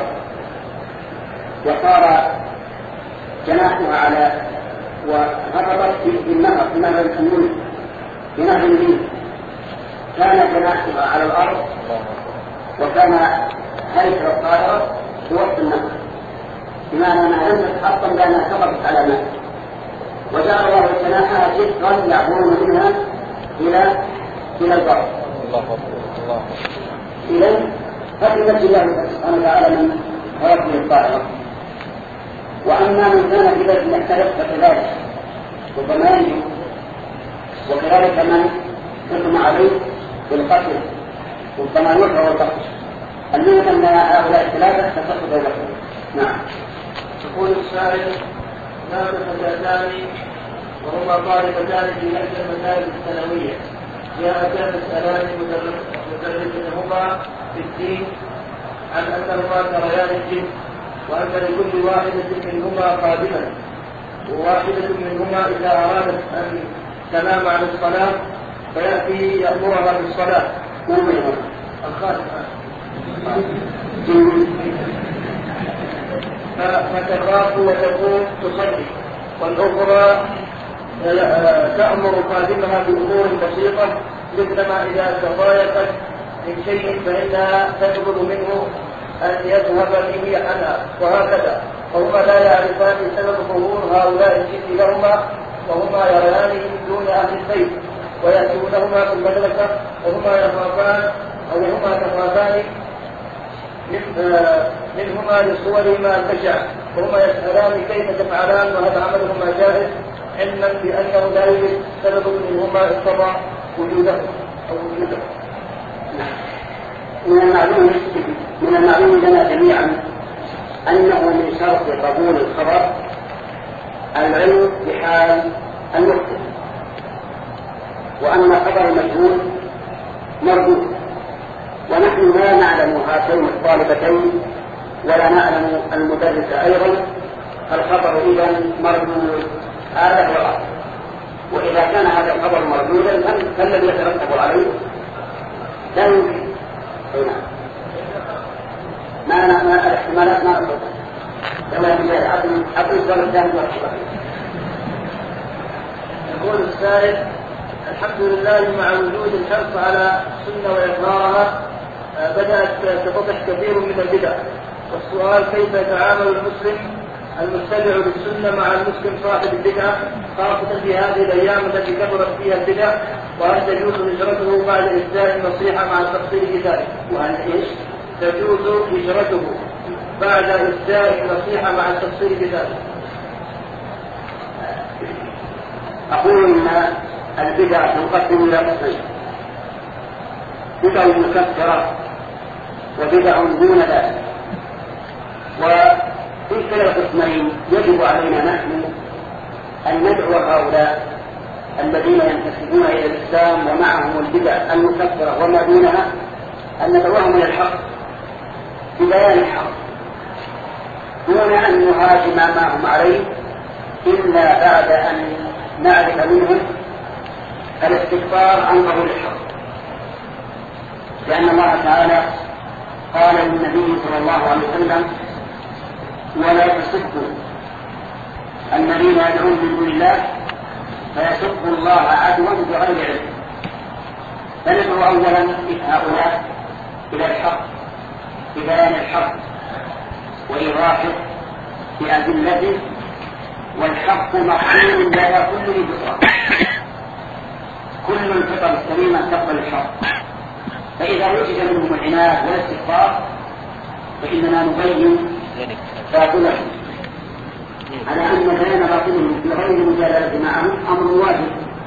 [SPEAKER 1] وصار جناحها على وهبطت في النهر في نهر الحمول في نهر النيل، كان جناحها على الأرض وكان هيكل الطائرة في وسط النهر، بمعنى أنها لم تتحطم لأنها سقطت على الماء، وجعل الله جناحها جسرا يعبرون منها إلى إلى البر. إذن فضلت الله سبحانه وتعالى من فيقضي الطائرة. وأما من كان في بلد يختلف فكذلك ربما ينجو، وكذلك من حكم عليه بالقتل ربما يحرى والقتل. المهم أن هؤلاء الثلاثة تخص دولتهم. نعم.
[SPEAKER 2] يقول السائل: ذهب فتاتان وهما طالبتان في إحدى المسائل الثانوية، جاءتا تسألان مدرسهما في الدين عن أنهما تريان الجن، وأن لكل واحدة منهما قادما، وواحدة منهما إذا أرادت أن تنام عن الصلاة فيأتي يأمرها بالصلاة الخاتمة فتخاف وتقوم تصلي، والأخرى تأمر خادمها بأمور بسيطة مثلما إذا تضايقت من شيء فإنها تطلب منه أن يذهب به عنها، وهكذا. وهما لا يعرفان سبب ظهور هؤلاء الجن لهما، وهما يريانهم دون أهل البيت ويأتونهما في المدرسة، وهما يخافان أو هما تخافان منهما لصورهما البشع، وهما يسألان كيف تفعلان وهل عملهما جائز، علما بأنه لا يوجد سبب منهما اقتضى وجوده أو وجوده.
[SPEAKER 1] من المعلوم من المعلوم لنا جميعا أنه من شرط قبول الخبر العلم بحال المخبر، وأن خبر المجهول مردود، ونحن لا نعلم هاتين الطالبتين ولا نعلم المدرس أيضا، الخبر إذن مردود هذا هو الأصل. وإذا كان هذا الخبر مردودا فالذي يترتب عليه لا يمكن. ما ما ما الاحتمالات ما نقصد كما مثال عقل عقل السؤال الثاني والصحيح.
[SPEAKER 2] يقول السائل: الحمد لله مع وجود الحرص على السنة وإظهارها بدأت تفتح كثير من البدع، والسؤال: كيف يتعامل المسلم المتبع للسنة مع المسلم صاحب البدعة، خاصة في هذه الأيام التي كثرت فيها البدع، وهل تجوز هجرته بعد إسداء النصيحة مع التفصيل في ذلك؟
[SPEAKER 1] وهل إيش؟
[SPEAKER 2] تجوز هجرته بعد إسداء النصيحة مع التفصيل في ذلك؟
[SPEAKER 1] أقول إن البدع تنقسم إلى قسمين: بدع مكفرة وبدع دون ذلك. وفي كلا القسمين يجب علينا نحن أن ندعو هؤلاء الذين ينتسبون إلى الإسلام ومعهم البدع المكفرة وما دونها أن ندعوهم إلى الحق ببيان الحق دون أن نهاجم ما هم عليه إلا بعد أن نعرف منهم الاستكبار عن قبول الحق. لأن الله تعالى قال للنبي صلى الله عليه وسلم: ولا تسبوا الذين يدعون من دون الله فيسبوا الله عدوا بغير علم. فندعو أولا هؤلاء إلى الحق ببيان الحق وإيضاحه بأدلته، والحق مقبول لدى كل فطرة، كل الفطر السليمة تقبل الحق. فإذا وجد منهم العناد والاستكبار فإننا نبين باطله على أن بيان باطله بغير مجادلة معهم أمر واجب.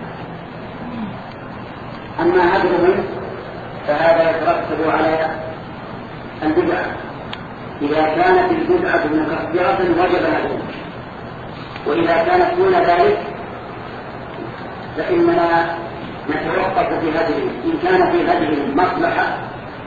[SPEAKER 1] أما هدفهم فهذا يترتب على البدعة. إذا كانت البدعة مكفرة وجب هدفهم، وإذا كانت دون ذلك فإننا نتوقف في هدفهم. إن كان في هدفهم مصلحة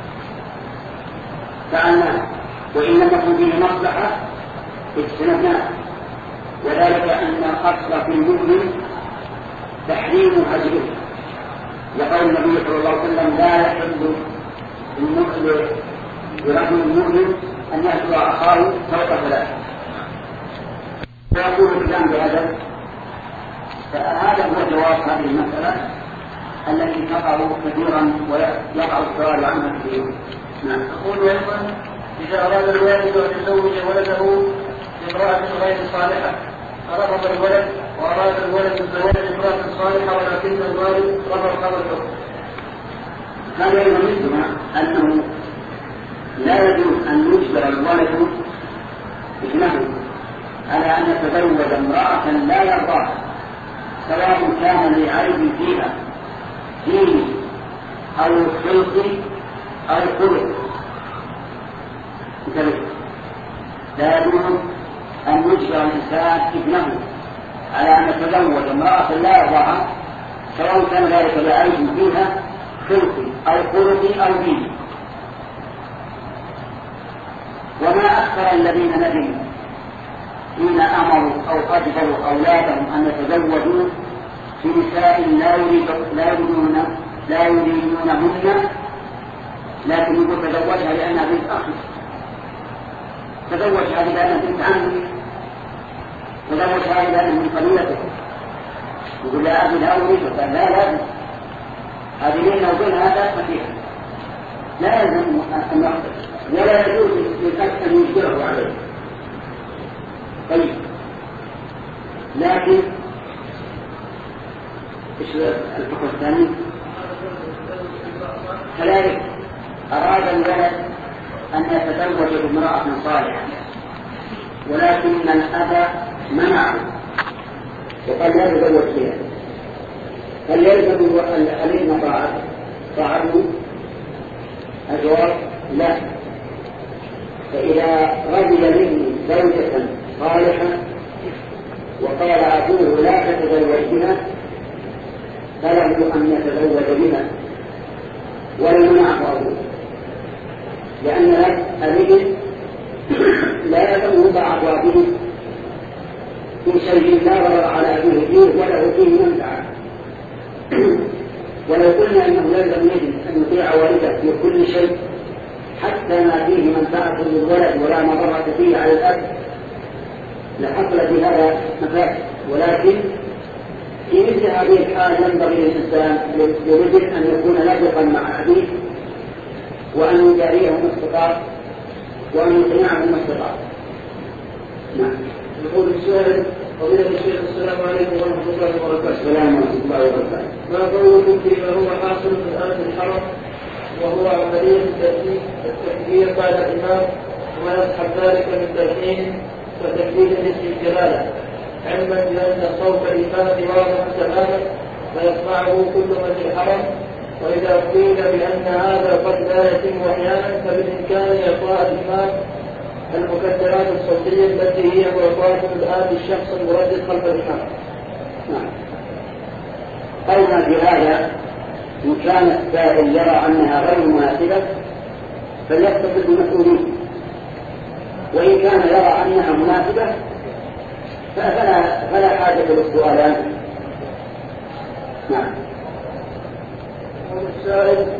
[SPEAKER 1] فعلناه، وإن لم يكن فيه مصلحة اجتنبناه. وذلك أن الأصل في المؤمن تحريم هجره، لقول النبي صلى الله عليه وسلم: لا يحل لرجل المؤمن أن يهجر أخاه فوق ثلاث. ويقول الكلام بهذا، فهذا هو جواب هذه المسألة التي تقع كثيرا ويقع السؤال عنها كثيرا.
[SPEAKER 2] نعم. أقول أيضا: إذا أراد الوالد أن يزوج ولده بامرأة غير صالحة فرفض الولد، وأراد الولد الزواج بامرأة صالحة ولكن الوالد رفض قبله،
[SPEAKER 1] هذا أيضا مثلنا أنه لا يجوز أن يجبر الولد ابنه على أن يتزوج امرأة لا يرضاها سواء كان لعيب فيها دين أو خلق أو خلق. لا يجوز أن يجبر الإنسان ابنه على أن يتزوج امرأة لا يرضاها سواء كان ذلك لعيب فيها خلق أو خلق أو دين. وما أكثر الذين ندموا حين أمروا أو أجبروا أولادهم أن يتزوجوا في نساء لا يريدون لا يريدونهن، لكن يقول تزوجها لأنها بنت أخي، تزوجها لأنها بنت عمي، تزوجها لأنها من قبيلته. يقول لا أبي لا أريدها، لا لا هذه بيننا وبينها لا فيها، لا يلزم أن يخطئ ولا يجوز للأب أن يجبره عليه. طيب لكن ايش الفقر الثاني؟ كذلك أراد الولد أن يتزوج بامرأة صالحة ولكن الأب منعه وقال لا يتزوج فيها، هل يلزم الابن طاعته طاعته؟ الجواب لا. فإذا رضي مني زوجة صالحة وقال أبوه لا تتزوج بها فله أن يتزوج بها ولم يمنعه أبوه، لأن الابن لا يلزمه طاعة أبيه في شيء لا ضرر على أبيه فيه وله فيه منفعة. ولو قلنا إنه يلزم الابن أن يطيع والده في كل شيء حتى ما فيه منفعة للولد ولا مضرة فيه على الأب لحصل في هذا مفاسد، ولكن في مثل هذه الحال ينبغي للإنسان للرجل أن يكون لاجقا مع أبيه وأن يجاريه ما استطاع وأن يقنعه ما استطاع. نعم.
[SPEAKER 2] يقول السؤال: فضيلة الشيخ السلام عليكم ورحمة الله وبركاته.
[SPEAKER 1] السلام ورحمة الله وبركاته.
[SPEAKER 2] ما قولكم فيما هو حاصل في الآن الحرم وهو عملية التكبير بعد الإمام وما يصحب ذلك من تلحين وتكبير اسم الجلالة، علما بأن صوت الإمام واضح تماما فيسمعه كل من في الحرم، وإذا قيل بأن هذا قد لا يتم أحيانا فبالإمكان إعطاء الإمام المكدرات الصوتية التي هي معطاة الآن للشخص المردد خلف الإمام.
[SPEAKER 1] نعم. قولنا في هذا إن كان السائل يرى أنها غير مناسبة فليتصل بالمسؤولين، وإن كان يرى أنها مناسبة فلا, فلا حاجة للسؤالان. نعم.
[SPEAKER 2] السائل: